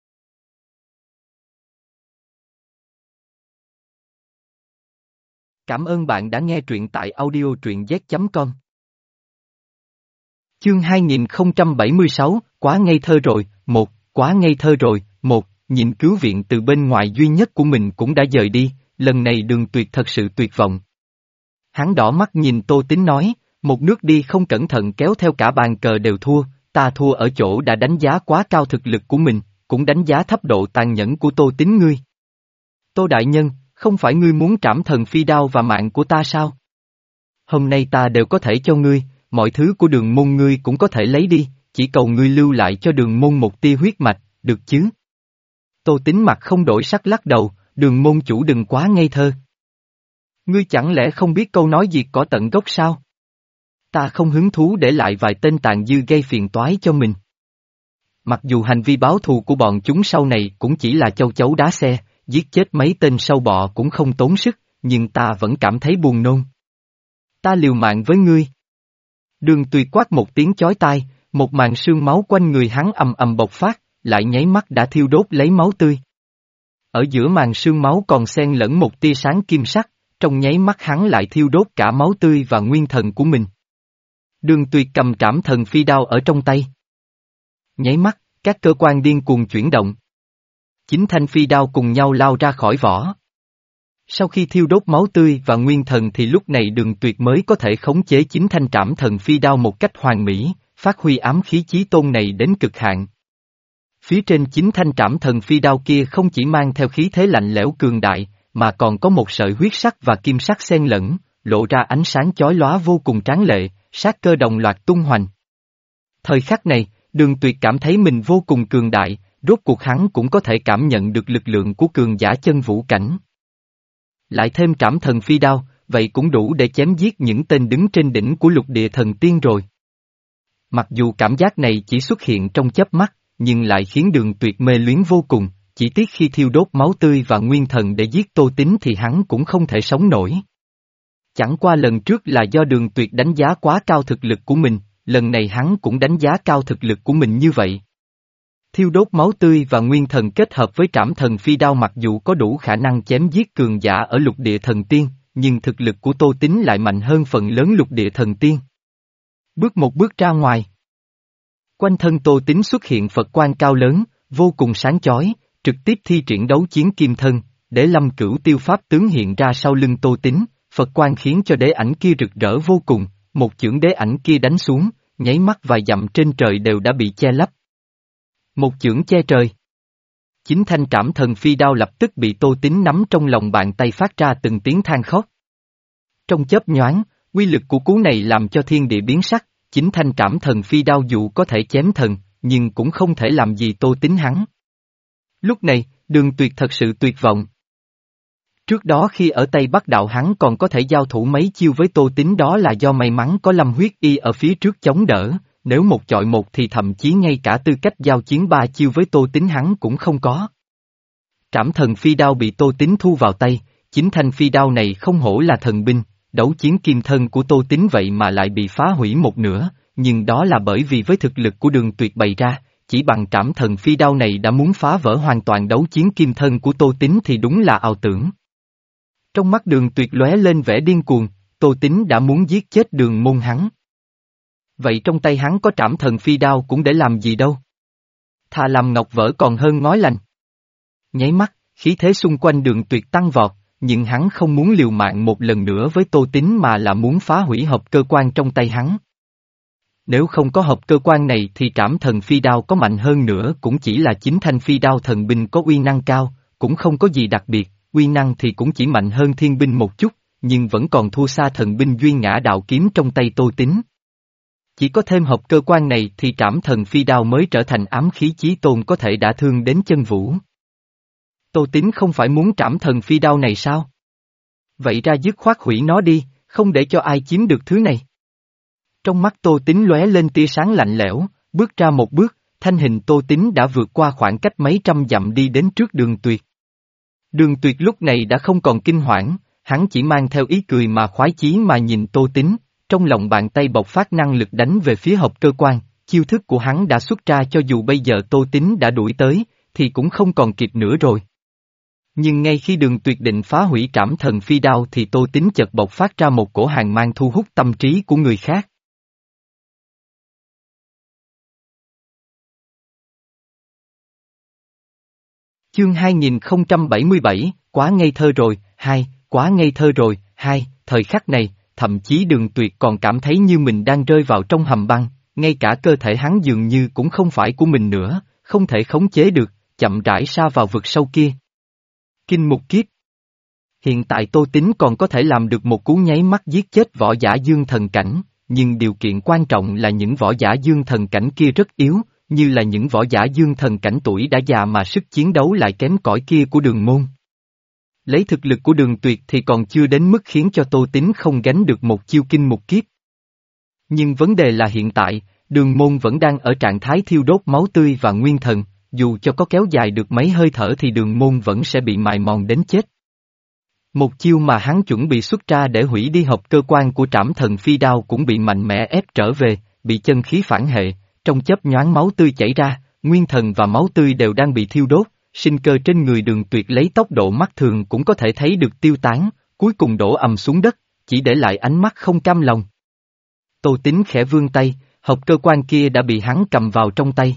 Cảm ơn bạn đã nghe truyện tại audio truyện z chấm com. Chương hai nghìn không trăm bảy mươi sáu, quá ngây thơ rồi, một, quá ngây thơ rồi, một, nhìn cứu viện từ bên ngoài duy nhất của mình cũng đã dời đi, lần này Đường Tuyệt thật sự tuyệt vọng. Hắn đỏ mắt nhìn Tô Tín nói, một nước đi không cẩn thận kéo theo cả bàn cờ đều thua, ta thua ở chỗ đã đánh giá quá cao thực lực của mình, cũng đánh giá thấp độ tàn nhẫn của Tô Tín ngươi. Tô đại nhân, không phải ngươi muốn trảm thần phi đao và mạng của ta sao? Hôm nay ta đều có thể cho ngươi, mọi thứ của đường môn ngươi cũng có thể lấy đi, chỉ cầu ngươi lưu lại cho đường môn một tia huyết mạch, được chứ? Tô Tín mặt không đổi sắc lắc đầu, đường môn chủ đừng quá ngây thơ. Ngươi chẳng lẽ không biết câu nói diệt cỏ tận gốc sao? Ta không hứng thú để lại vài tên tàn dư gây phiền toái cho mình. Mặc dù hành vi báo thù của bọn chúng sau này cũng chỉ là châu chấu đá xe, giết chết mấy tên sâu bọ cũng không tốn sức, nhưng ta vẫn cảm thấy buồn nôn. Ta liều mạng với ngươi. Đường Tuyệt quát một tiếng chói tai, một màn sương máu quanh người hắn ầm ầm bộc phát, lại nháy mắt đã thiêu đốt lấy máu tươi. Ở giữa màn sương máu còn xen lẫn một tia sáng kim sắc, trong nháy mắt hắn lại thiêu đốt cả máu tươi và nguyên thần của mình. Đường Tuyệt cầm trảm thần phi đao ở trong tay. Nháy mắt, các cơ quan điên cuồng chuyển động. Chính thanh phi đao cùng nhau lao ra khỏi vỏ. Sau khi thiêu đốt máu tươi và nguyên thần thì lúc này Đường Tuyệt mới có thể khống chế chính thanh trảm thần phi đao một cách hoàn mỹ, phát huy ám khí chí tôn này đến cực hạn. Phía trên chính thanh trảm thần phi đao kia không chỉ mang theo khí thế lạnh lẽo cường đại, mà còn có một sợi huyết sắc và kim sắc xen lẫn, lộ ra ánh sáng chói lóa vô cùng tráng lệ, sát cơ đồng loạt tung hoành. Thời khắc này, Đường Tuyệt cảm thấy mình vô cùng cường đại, rốt cuộc hắn cũng có thể cảm nhận được lực lượng của cường giả chân vũ cảnh. Lại thêm trảm thần phi đao, vậy cũng đủ để chém giết những tên đứng trên đỉnh của lục địa thần tiên rồi. Mặc dù cảm giác này chỉ xuất hiện trong chớp mắt, nhưng lại khiến Đường Tuyệt mê luyến vô cùng, chỉ tiếc khi thiêu đốt máu tươi và nguyên thần để giết Tô Tín thì hắn cũng không thể sống nổi. Chẳng qua lần trước là do Đường Tuyệt đánh giá quá cao thực lực của mình, lần này hắn cũng đánh giá cao thực lực của mình như vậy. Thiêu đốt máu tươi và nguyên thần kết hợp với trảm thần phi đao mặc dù có đủ khả năng chém giết cường giả ở lục địa thần tiên, nhưng thực lực của Tô Tín lại mạnh hơn phần lớn lục địa thần tiên. Bước một bước ra ngoài. Quanh thân Tô Tín xuất hiện Phật quang cao lớn, vô cùng sáng chói, trực tiếp thi triển đấu chiến kim thân, để Lâm Cửu Tiêu pháp tướng hiện ra sau lưng Tô Tín, Phật quang khiến cho đế ảnh kia rực rỡ vô cùng, một chưởng đế ảnh kia đánh xuống, nháy mắt vài dặm trên trời đều đã bị che lấp. Một chưởng che trời. Chính thanh trảm thần phi đao lập tức bị Tô Tín nắm trong lòng bàn tay phát ra từng tiếng than khóc. Trong chớp nhoáng, uy lực của cú này làm cho thiên địa biến sắc, chính thanh trảm thần phi đao dù có thể chém thần, nhưng cũng không thể làm gì Tô Tín hắn. Lúc này, Đường Tuyệt thật sự tuyệt vọng. Trước đó khi ở Tây Bắc đạo hắn còn có thể giao thủ mấy chiêu với Tô Tín đó là do may mắn có Lâm Huyết Y ở phía trước chống đỡ, nếu một chọi một thì thậm chí ngay cả tư cách giao chiến ba chiêu với Tô Tín hắn cũng không có. Trảm thần phi đao bị Tô Tín thu vào tay, chính thanh phi đao này không hổ là thần binh, đấu chiến kim thân của Tô Tín vậy mà lại bị phá hủy một nửa, nhưng đó là bởi vì với thực lực của Đường Tuyệt bày ra, chỉ bằng trảm thần phi đao này đã muốn phá vỡ hoàn toàn đấu chiến kim thân của Tô Tín thì đúng là ảo tưởng. Trong mắt Đường Tuyệt lóe lên vẻ điên cuồng, Tô Tín đã muốn giết chết Đường môn hắn. Vậy trong tay hắn có trảm thần phi đao cũng để làm gì đâu. Thà làm ngọc vỡ còn hơn ngói lành. Nháy mắt, khí thế xung quanh Đường Tuyệt tăng vọt, nhưng hắn không muốn liều mạng một lần nữa với Tô Tín mà là muốn phá hủy hộp cơ quan trong tay hắn. Nếu không có hộp cơ quan này thì trảm thần phi đao có mạnh hơn nữa cũng chỉ là chính thanh phi đao thần binh có uy năng cao, cũng không có gì đặc biệt, uy năng thì cũng chỉ mạnh hơn thiên binh một chút, nhưng vẫn còn thua xa thần binh duy ngã đạo kiếm trong tay Tô Tín. Chỉ có thêm hộp cơ quan này thì trảm thần phi đao mới trở thành ám khí chí tôn có thể đả thương đến chân vũ. Tô Tín không phải muốn trảm thần phi đao này sao? Vậy ra dứt khoát hủy nó đi, không để cho ai chiếm được thứ này. Trong mắt Tô Tín lóe lên tia sáng lạnh lẽo, bước ra một bước, thanh hình Tô Tín đã vượt qua khoảng cách mấy trăm dặm đi đến trước Đường Tuyệt. Đường Tuyệt lúc này đã không còn kinh hoảng, hắn chỉ mang theo ý cười mà khoái chí mà nhìn Tô Tín, trong lòng bàn tay bộc phát năng lực đánh về phía hộp cơ quan, chiêu thức của hắn đã xuất ra cho dù bây giờ Tô Tín đã đuổi tới, thì cũng không còn kịp nữa rồi. Nhưng ngay khi Đường Tuyệt định phá hủy trảm thần phi đao thì Tô Tín chợt bộc phát ra một cổ hàng mang thu hút tâm trí của người khác. Chương hai nghìn không trăm bảy mươi bảy, quá ngây thơ rồi, hai, quá ngây thơ rồi, hai, thời khắc này, thậm chí Đường Tuyệt còn cảm thấy như mình đang rơi vào trong hầm băng, ngay cả cơ thể hắn dường như cũng không phải của mình nữa, không thể khống chế được, chậm rãi sa vào vực sâu kia. Kinh mục kiếp. Hiện tại Tô Tín còn có thể làm được một cú nháy mắt giết chết võ giả dương thần cảnh, nhưng điều kiện quan trọng là những võ giả dương thần cảnh kia rất yếu, như là những võ giả dương thần cảnh tuổi đã già mà sức chiến đấu lại kém cỏi kia của Đường Môn. Lấy thực lực của Đường Tuyệt thì còn chưa đến mức khiến cho Tô Tín không gánh được một chiêu kinh mục kiếp. Nhưng vấn đề là hiện tại, Đường Môn vẫn đang ở trạng thái thiêu đốt máu tươi và nguyên thần, dù cho có kéo dài được mấy hơi thở thì Đường Môn vẫn sẽ bị mài mòn đến chết. Một chiêu mà hắn chuẩn bị xuất ra để hủy đi hộp cơ quan của Trảm Thần Phi Đao cũng bị mạnh mẽ ép trở về, bị chân khí phản hệ, trong chớp nhoáng máu tươi chảy ra, nguyên thần và máu tươi đều đang bị thiêu đốt, sinh cơ trên người Đường Tuyệt lấy tốc độ mắt thường cũng có thể thấy được tiêu tán, cuối cùng đổ ầm xuống đất, chỉ để lại ánh mắt không cam lòng. Tô Tín khẽ vươn tay, hộp cơ quan kia đã bị hắn cầm vào trong tay.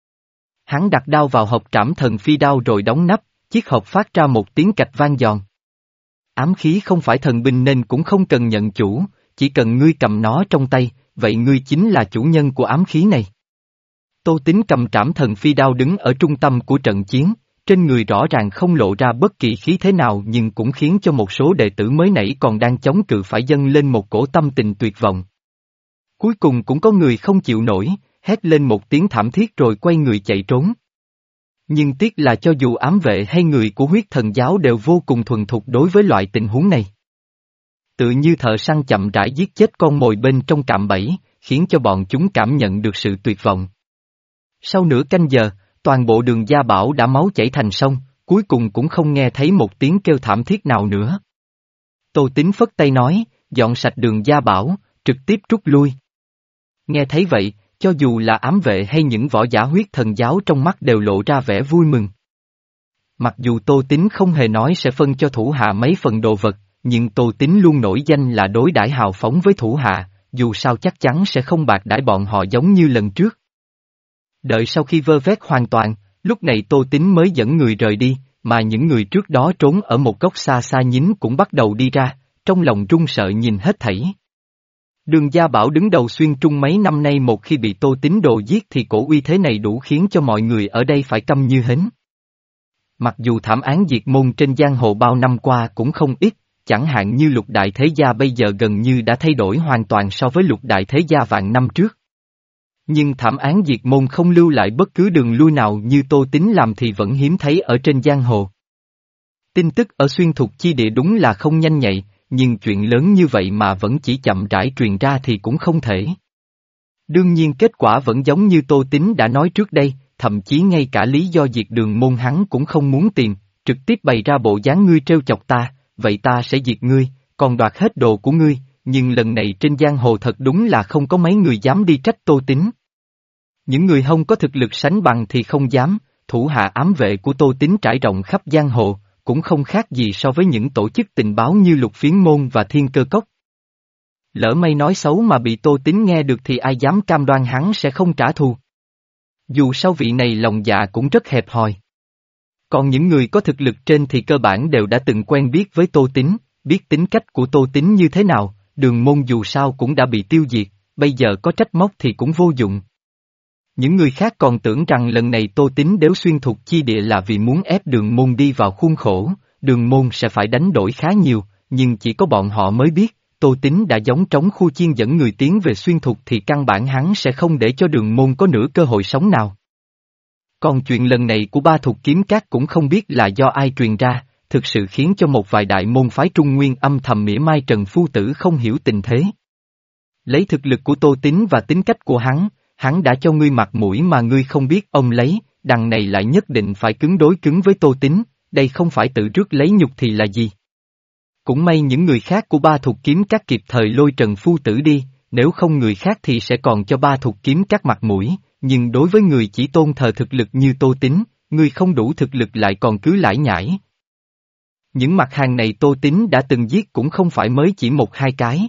Hắn đặt đao vào hộp Trảm Thần Phi Đao rồi đóng nắp, chiếc hộp phát ra một tiếng cạch vang giòn. Ám khí không phải thần binh nên cũng không cần nhận chủ, chỉ cần ngươi cầm nó trong tay, vậy ngươi chính là chủ nhân của ám khí này. Tô Tín cầm Trảm Thần Phi Đao đứng ở trung tâm của trận chiến, trên người rõ ràng không lộ ra bất kỳ khí thế nào nhưng cũng khiến cho một số đệ tử mới nãy còn đang chống cự phải dâng lên một cổ tâm tình tuyệt vọng. Cuối cùng cũng có người không chịu nổi, hét lên một tiếng thảm thiết rồi quay người chạy trốn. Nhưng tiếc là cho dù ám vệ hay người của huyết thần giáo đều vô cùng thuần thục đối với loại tình huống này. Tự như thợ săn chậm rãi giết chết con mồi bên trong cạm bẫy, khiến cho bọn chúng cảm nhận được sự tuyệt vọng. Sau nửa canh giờ, toàn bộ Đường Gia Bảo đã máu chảy thành sông, cuối cùng cũng không nghe thấy một tiếng kêu thảm thiết nào nữa. Tô Tín phất tay nói, dọn sạch Đường Gia Bảo, trực tiếp rút lui. Nghe thấy vậy, cho dù là ám vệ hay những võ giả huyết thần giáo trong mắt đều lộ ra vẻ vui mừng. Mặc dù Tô Tín không hề nói sẽ phân cho thủ hạ mấy phần đồ vật, nhưng Tô Tín luôn nổi danh là đối đãi hào phóng với thủ hạ, dù sao chắc chắn sẽ không bạc đãi bọn họ giống như lần trước. Đợi sau khi vơ vét hoàn toàn, lúc này Tô Tín mới dẫn người rời đi, mà những người trước đó trốn ở một góc xa xa nhín cũng bắt đầu đi ra, trong lòng run sợ nhìn hết thảy. Đường Gia Bảo đứng đầu xuyên trung mấy năm nay một khi bị Tô Tín đồ giết thì cổ uy thế này đủ khiến cho mọi người ở đây phải câm như hến. Mặc dù thảm án diệt môn trên giang hồ bao năm qua cũng không ít, chẳng hạn như Lục Đại Thế Gia bây giờ gần như đã thay đổi hoàn toàn so với Lục Đại Thế Gia vạn năm trước. Nhưng thảm án diệt môn không lưu lại bất cứ đường lui nào như Tô Tín làm thì vẫn hiếm thấy ở trên giang hồ. Tin tức ở xuyên thục chi địa đúng là không nhanh nhạy, nhưng chuyện lớn như vậy mà vẫn chỉ chậm rãi truyền ra thì cũng không thể. Đương nhiên kết quả vẫn giống như Tô Tín đã nói trước đây, thậm chí ngay cả lý do diệt Đường môn hắn cũng không muốn tìm, trực tiếp bày ra bộ dáng ngươi trêu chọc ta, vậy ta sẽ diệt ngươi, còn đoạt hết đồ của ngươi, nhưng lần này trên giang hồ thật đúng là không có mấy người dám đi trách Tô Tín. Những người không có thực lực sánh bằng thì không dám, thủ hạ ám vệ của Tô Tín trải rộng khắp giang hồ, cũng không khác gì so với những tổ chức tình báo như Lục Phiến Môn và Thiên Cơ Cốc. Lỡ may nói xấu mà bị Tô Tín nghe được thì ai dám cam đoan hắn sẽ không trả thù. Dù sao vị này lòng dạ cũng rất hẹp hòi. Còn những người có thực lực trên thì cơ bản đều đã từng quen biết với Tô Tín, biết tính cách của Tô Tín như thế nào, Đường môn dù sao cũng đã bị tiêu diệt, bây giờ có trách móc thì cũng vô dụng. Những người khác còn tưởng rằng lần này Tô Tín đếu xuyên thục chi địa là vì muốn ép Đường môn đi vào khuôn khổ, Đường môn sẽ phải đánh đổi khá nhiều, nhưng chỉ có bọn họ mới biết, Tô Tín đã giống trống khu chiên dẫn người tiến về xuyên thục thì căn bản hắn sẽ không để cho Đường môn có nửa cơ hội sống nào. Còn chuyện lần này của Ba Thục Kiếm Các cũng không biết là do ai truyền ra, thực sự khiến cho một vài đại môn phái Trung Nguyên âm thầm mỉa mai Trần Phu Tử không hiểu tình thế. Lấy thực lực của Tô Tín và tính cách của hắn, hắn đã cho ngươi mặt mũi mà ngươi không biết ông lấy, đằng này lại nhất định phải cứng đối cứng với Tô Tín, đây không phải tự rước lấy nhục thì là gì. Cũng may những người khác của Ba Thục Kiếm Các kịp thời lôi Trần Phu Tử đi, nếu không người khác thì sẽ còn cho Ba Thục Kiếm Các mặt mũi, nhưng đối với người chỉ tôn thờ thực lực như Tô Tín, ngươi không đủ thực lực lại còn cứ lải nhải. Những mặt hàng này Tô Tín đã từng giết cũng không phải mới chỉ một hai cái.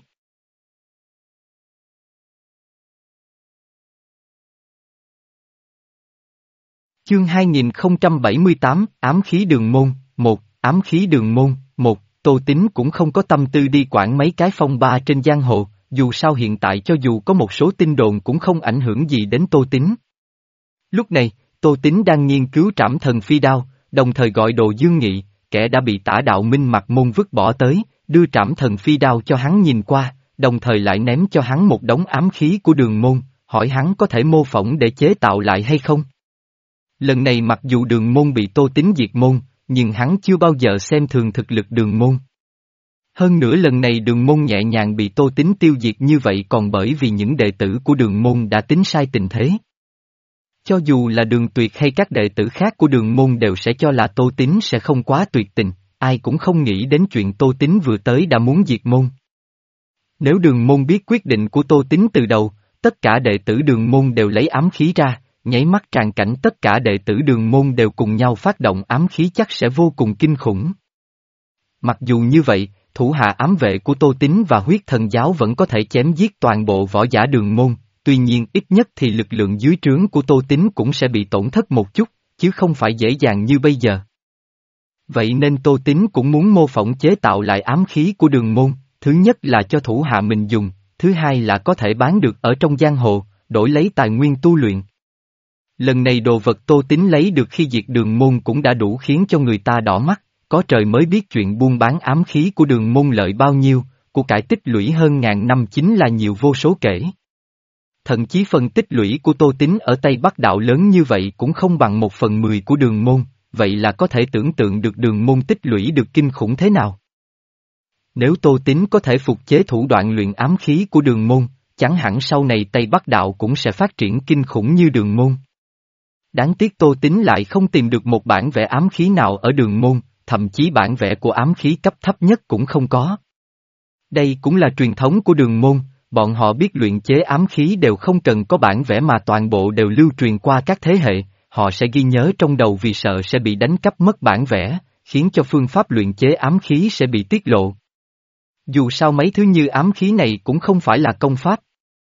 Chương hai nghìn không trăm bảy mươi tám, Ám khí đường môn, một, ám khí đường môn, một, Tô Tín cũng không có tâm tư đi quản mấy cái phong ba trên giang hồ, dù sao hiện tại cho dù có một số tin đồn cũng không ảnh hưởng gì đến Tô Tín. Lúc này, Tô Tín đang nghiên cứu trảm thần phi đao, đồng thời gọi Đồ Dương Nghị, kẻ đã bị Tả Đạo Minh Mặc Môn vứt bỏ tới, đưa trảm thần phi đao cho hắn nhìn qua, đồng thời lại ném cho hắn một đống ám khí của Đường Môn, hỏi hắn có thể mô phỏng để chế tạo lại hay không. Lần này mặc dù Đường Môn bị Tô Tín diệt môn, nhưng hắn chưa bao giờ xem thường thực lực Đường Môn. Hơn nữa lần này Đường Môn nhẹ nhàng bị Tô Tín tiêu diệt như vậy còn bởi vì những đệ tử của Đường Môn đã tính sai tình thế. Cho dù là Đường Tuyệt hay các đệ tử khác của Đường Môn đều sẽ cho là Tô Tín sẽ không quá tuyệt tình, ai cũng không nghĩ đến chuyện Tô Tín vừa tới đã muốn diệt môn. Nếu Đường Môn biết quyết định của Tô Tín từ đầu, tất cả đệ tử Đường Môn đều lấy ám khí ra, nháy mắt tràn cảnh tất cả đệ tử Đường Môn đều cùng nhau phát động ám khí chắc sẽ vô cùng kinh khủng. Mặc dù như vậy, thủ hạ ám vệ của Tô Tín và huyết thần giáo vẫn có thể chém giết toàn bộ võ giả Đường Môn, tuy nhiên ít nhất thì lực lượng dưới trướng của Tô Tín cũng sẽ bị tổn thất một chút, chứ không phải dễ dàng như bây giờ. Vậy nên Tô Tín cũng muốn mô phỏng chế tạo lại ám khí của Đường Môn, thứ nhất là cho thủ hạ mình dùng, thứ hai là có thể bán được ở trong giang hồ, đổi lấy tài nguyên tu luyện. Lần này đồ vật Tô Tín lấy được khi diệt Đường Môn cũng đã đủ khiến cho người ta đỏ mắt, có trời mới biết chuyện buôn bán ám khí của Đường Môn lợi bao nhiêu, của cải tích lũy hơn ngàn năm chính là nhiều vô số kể. Thậm chí phần tích lũy của Tô Tín ở Tây Bắc Đạo lớn như vậy cũng không bằng một phần mười của Đường Môn, vậy là có thể tưởng tượng được Đường Môn tích lũy được kinh khủng thế nào. Nếu Tô Tín có thể phục chế thủ đoạn luyện ám khí của Đường Môn, chẳng hẳn sau này Tây Bắc Đạo cũng sẽ phát triển kinh khủng như Đường Môn. Đáng tiếc Tô Tín lại không tìm được một bản vẽ ám khí nào ở Đường Môn, thậm chí bản vẽ của ám khí cấp thấp nhất cũng không có. Đây cũng là truyền thống của Đường Môn, bọn họ biết luyện chế ám khí đều không cần có bản vẽ mà toàn bộ đều lưu truyền qua các thế hệ, họ sẽ ghi nhớ trong đầu vì sợ sẽ bị đánh cắp mất bản vẽ, khiến cho phương pháp luyện chế ám khí sẽ bị tiết lộ. Dù sao mấy thứ như ám khí này cũng không phải là công pháp.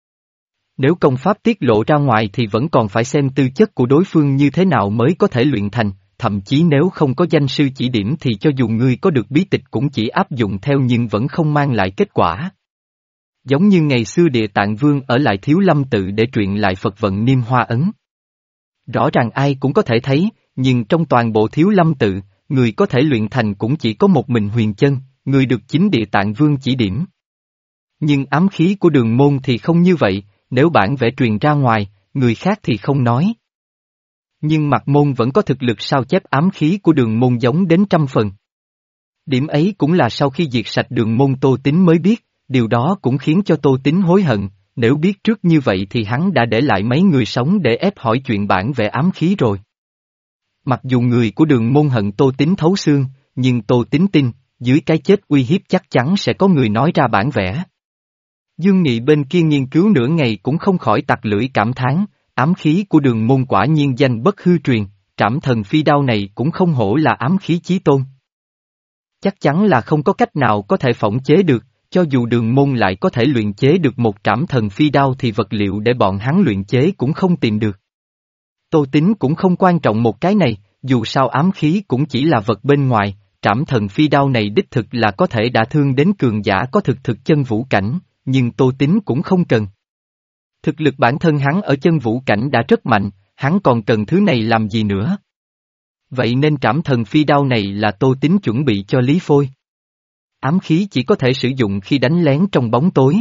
Nếu công pháp tiết lộ ra ngoài thì vẫn còn phải xem tư chất của đối phương như thế nào mới có thể luyện thành, thậm chí nếu không có danh sư chỉ điểm thì cho dù ngươi có được bí tịch cũng chỉ áp dụng theo nhưng vẫn không mang lại kết quả. Giống như ngày xưa Địa Tạng Vương ở lại Thiếu Lâm tự để truyền lại Phật vận Niêm Hoa Ấn. Rõ ràng ai cũng có thể thấy, nhưng trong toàn bộ Thiếu Lâm tự, người có thể luyện thành cũng chỉ có một mình Huyền Chân, người được chính Địa Tạng Vương chỉ điểm. Nhưng ám khí của Đường Môn thì không như vậy, nếu bản vẽ truyền ra ngoài, người khác thì không nói. Nhưng Mặc Môn vẫn có thực lực sao chép ám khí của Đường Môn giống đến trăm phần. Điểm ấy cũng là sau khi diệt sạch Đường Môn Tô Tín mới biết, điều đó cũng khiến cho Tô Tín hối hận, nếu biết trước như vậy thì hắn đã để lại mấy người sống để ép hỏi chuyện bản vẽ ám khí rồi. Mặc dù người của Đường Môn hận Tô Tín thấu xương, nhưng Tô Tín tin, dưới cái chết uy hiếp chắc chắn sẽ có người nói ra bản vẽ. Dương Nghị bên kia nghiên cứu nửa ngày cũng không khỏi tặc lưỡi cảm thán, ám khí của Đường Môn quả nhiên danh bất hư truyền, trảm thần phi đao này cũng không hổ là ám khí chí tôn. Chắc chắn là không có cách nào có thể phỏng chế được, cho dù Đường Môn lại có thể luyện chế được một trảm thần phi đao thì vật liệu để bọn hắn luyện chế cũng không tìm được. Tô Tín cũng không quan trọng một cái này, dù sao ám khí cũng chỉ là vật bên ngoài, trảm thần phi đao này đích thực là có thể đả thương đến cường giả có thực thực chân vũ cảnh, nhưng Tô Tín cũng không cần. Thực lực bản thân hắn ở chân vũ cảnh đã rất mạnh, hắn còn cần thứ này làm gì nữa. Vậy nên trảm thần phi đao này là Tô Tín chuẩn bị cho Lý Phôi. Ám khí chỉ có thể sử dụng khi đánh lén trong bóng tối.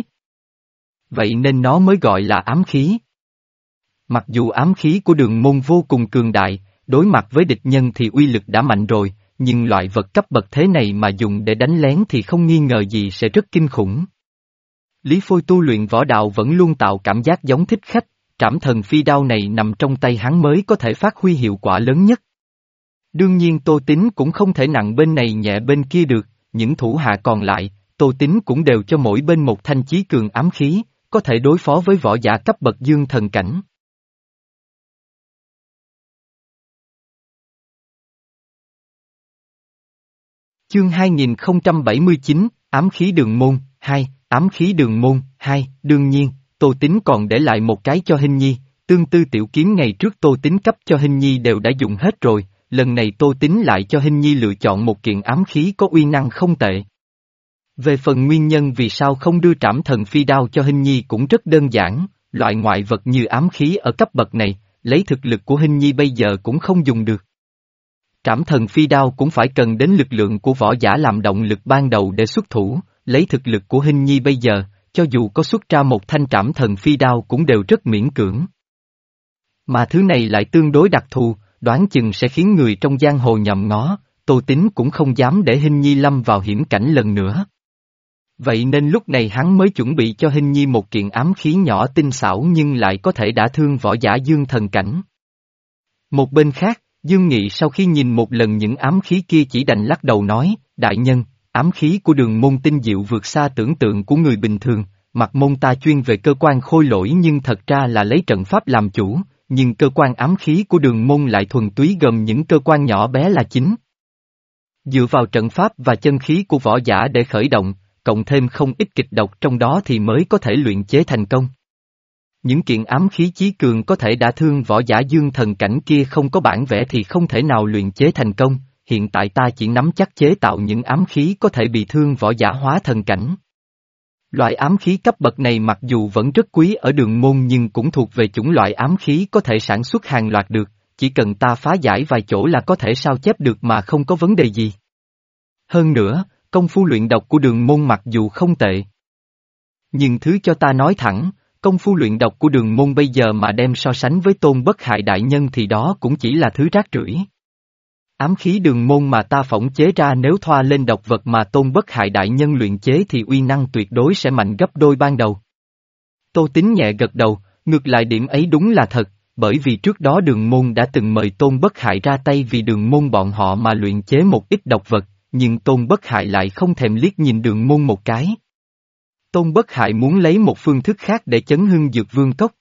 Vậy nên nó mới gọi là ám khí. Mặc dù ám khí của Đường Môn vô cùng cường đại, đối mặt với địch nhân thì uy lực đã mạnh rồi, nhưng loại vật cấp bậc thế này mà dùng để đánh lén thì không nghi ngờ gì sẽ rất kinh khủng. Lý Phôi tu luyện võ đạo vẫn luôn tạo cảm giác giống thích khách, trảm thần phi đao này nằm trong tay hắn mới có thể phát huy hiệu quả lớn nhất. Đương nhiên Tô Tín cũng không thể nặng bên này nhẹ bên kia được, những thủ hạ còn lại, Tô Tín cũng đều cho mỗi bên một thanh chí cường ám khí, có thể đối phó với võ giả cấp bậc dương thần cảnh. Chương hai nghìn không trăm bảy mươi chín, Ám khí Đường Môn, hai, Ám khí Đường Môn, hai, đương nhiên, Tô Tín còn để lại một cái cho Hinh Nhi, tương tư tiểu kiếm ngày trước Tô Tín cấp cho Hinh Nhi đều đã dùng hết rồi, lần này Tô Tín lại cho Hinh Nhi lựa chọn một kiện ám khí có uy năng không tệ. Về phần nguyên nhân vì sao không đưa trảm thần phi đao cho Hinh Nhi cũng rất đơn giản, loại ngoại vật như ám khí ở cấp bậc này, lấy thực lực của Hình Nhi bây giờ cũng không dùng được. Trảm thần phi đao cũng phải cần đến lực lượng của võ giả làm động lực ban đầu để xuất thủ, lấy thực lực của Hình Nhi bây giờ, cho dù có xuất ra một thanh trảm thần phi đao cũng đều rất miễn cưỡng. Mà thứ này lại tương đối đặc thù, đoán chừng sẽ khiến người trong giang hồ nhòm ngó, Tô Tín cũng không dám để Hình Nhi lâm vào hiểm cảnh lần nữa. Vậy nên lúc này hắn mới chuẩn bị cho Hình Nhi một kiện ám khí nhỏ tinh xảo nhưng lại có thể đả thương võ giả dương thần cảnh. Một bên khác, Dương Nghị sau khi nhìn một lần những ám khí kia chỉ đành lắc đầu nói, đại nhân, ám khí của Đường Môn tinh diệu vượt xa tưởng tượng của người bình thường, mặt môn ta chuyên về cơ quan khôi lỗi nhưng thật ra là lấy trận pháp làm chủ, nhưng cơ quan ám khí của Đường Môn lại thuần túy gồm những cơ quan nhỏ bé là chính. Dựa vào trận pháp và chân khí của võ giả để khởi động, cộng thêm không ít kịch độc trong đó thì mới có thể luyện chế thành công. Những kiện ám khí chí cường có thể đả thương võ giả dương thần cảnh kia không có bản vẽ thì không thể nào luyện chế thành công, hiện tại ta chỉ nắm chắc chế tạo những ám khí có thể bị thương võ giả hóa thần cảnh. Loại ám khí cấp bậc này mặc dù vẫn rất quý ở Đường Môn nhưng cũng thuộc về chủng loại ám khí có thể sản xuất hàng loạt được, chỉ cần ta phá giải vài chỗ là có thể sao chép được mà không có vấn đề gì. Hơn nữa, công phu luyện độc của Đường Môn mặc dù không tệ. Nhưng thứ cho ta nói thẳng, công phu luyện độc của Đường Môn bây giờ mà đem so sánh với Tôn Bất Hại đại nhân thì đó cũng chỉ là thứ rác rưởi. Ám khí Đường Môn mà ta phỏng chế ra nếu thoa lên độc vật mà Tôn Bất Hại đại nhân luyện chế thì uy năng tuyệt đối sẽ mạnh gấp đôi ban đầu. Tô Tín nhẹ gật đầu, ngược lại điểm ấy đúng là thật, bởi vì trước đó Đường Môn đã từng mời Tôn Bất Hại ra tay vì Đường Môn bọn họ mà luyện chế một ít độc vật, nhưng Tôn Bất Hại lại không thèm liếc nhìn Đường Môn một cái. Tôn Bất Hại muốn lấy một phương thức khác để chấn hưng Dược Vương Cốc.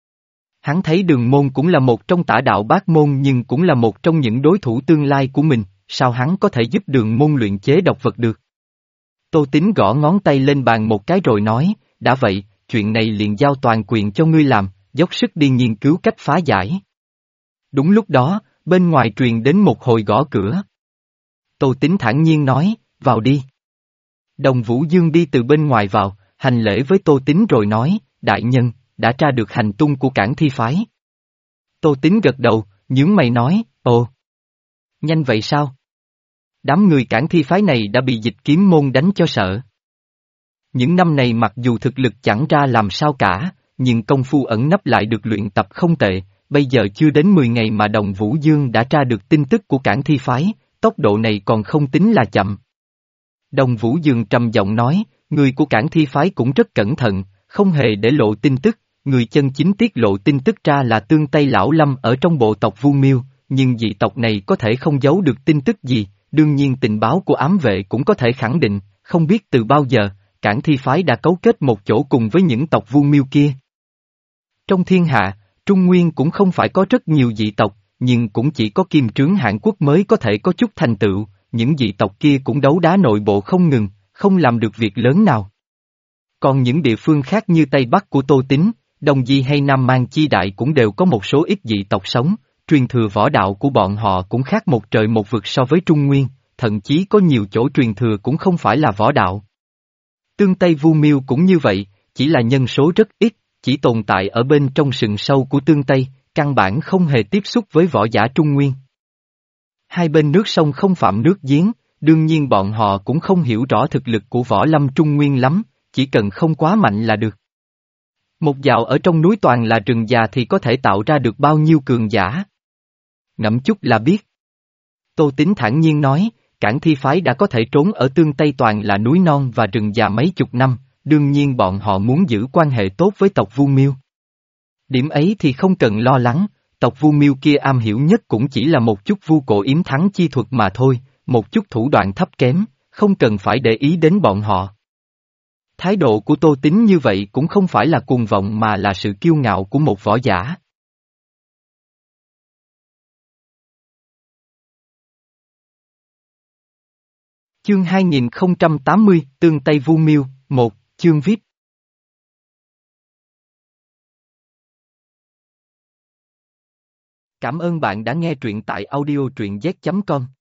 Hắn thấy Đường Môn cũng là một trong tả đạo bát môn nhưng cũng là một trong những đối thủ tương lai của mình, sao hắn có thể giúp Đường Môn luyện chế độc vật được. Tô Tín gõ ngón tay lên bàn một cái rồi nói, đã vậy, chuyện này liền giao toàn quyền cho ngươi làm, dốc sức đi nghiên cứu cách phá giải. Đúng lúc đó, bên ngoài truyền đến một hồi gõ cửa. Tô Tín thản nhiên nói, vào đi. Đồng Vũ Dương đi từ bên ngoài vào, hành lễ với Tô Tín rồi nói, đại nhân, đã tra được hành tung của Cảng Thi Phái. Tô Tín gật đầu, nhướng mày nói, ồ. Nhanh vậy sao? Đám người Cảng Thi Phái này đã bị Dịch Kiếm Môn đánh cho sợ. Những năm này mặc dù thực lực chẳng ra làm sao cả, nhưng công phu ẩn nấp lại được luyện tập không tệ, bây giờ chưa đến mười ngày mà Đồng Vũ Dương đã tra được tin tức của Cảng Thi Phái, tốc độ này còn không tính là chậm. Đồng Vũ Dương trầm giọng nói, người của Cảng Thi Phái cũng rất cẩn thận, không hề để lộ tin tức, người chân chính tiết lộ tin tức ra là Tương Tây Lão Lâm ở trong bộ tộc Vu Miêu, nhưng dị tộc này có thể không giấu được tin tức gì, đương nhiên tình báo của ám vệ cũng có thể khẳng định, không biết từ bao giờ, Cảng Thi Phái đã cấu kết một chỗ cùng với những tộc Vu Miêu kia. Trong thiên hạ, Trung Nguyên cũng không phải có rất nhiều dị tộc, nhưng cũng chỉ có Kim Trướng Hàn Quốc mới có thể có chút thành tựu, những dị tộc kia cũng đấu đá nội bộ không ngừng, không làm được việc lớn nào. Còn những địa phương khác như Tây Bắc của Tô Tín, Đông Di hay Nam Mang Chi Đại cũng đều có một số ít dị tộc sống, truyền thừa võ đạo của bọn họ cũng khác một trời một vực so với Trung Nguyên, thậm chí có nhiều chỗ truyền thừa cũng không phải là võ đạo. Tương Tây Vu Miêu cũng như vậy, chỉ là nhân số rất ít, chỉ tồn tại ở bên trong sừng sâu của Tương Tây, căn bản không hề tiếp xúc với võ giả Trung Nguyên. Hai bên nước sông không phạm nước giếng, đương nhiên bọn họ cũng không hiểu rõ thực lực của võ lâm Trung Nguyên lắm, chỉ cần không quá mạnh là được. Một dạo ở trong núi toàn là rừng già thì có thể tạo ra được bao nhiêu cường giả. Ngẫm chút là biết. Tô Tín thản nhiên nói, Cảng Thi Phái đã có thể trốn ở Tương Tây toàn là núi non và rừng già mấy chục năm, đương nhiên bọn họ muốn giữ quan hệ tốt với tộc Vu Miêu. Điểm ấy thì không cần lo lắng, tộc Vu Miêu kia am hiểu nhất cũng chỉ là một chút vu cổ yếm thắng chi thuật mà thôi, một chút thủ đoạn thấp kém, không cần phải để ý đến bọn họ. Thái độ của Tô Tín như vậy cũng không phải là cuồng vọng mà là sự kiêu ngạo của một võ giả. Chương hai nghìn không trăm tám mươi, Tương Tây Vu Miêu, một, chương vê i pê. Cảm ơn bạn đã nghe truyện tại audio truyện z chấm com.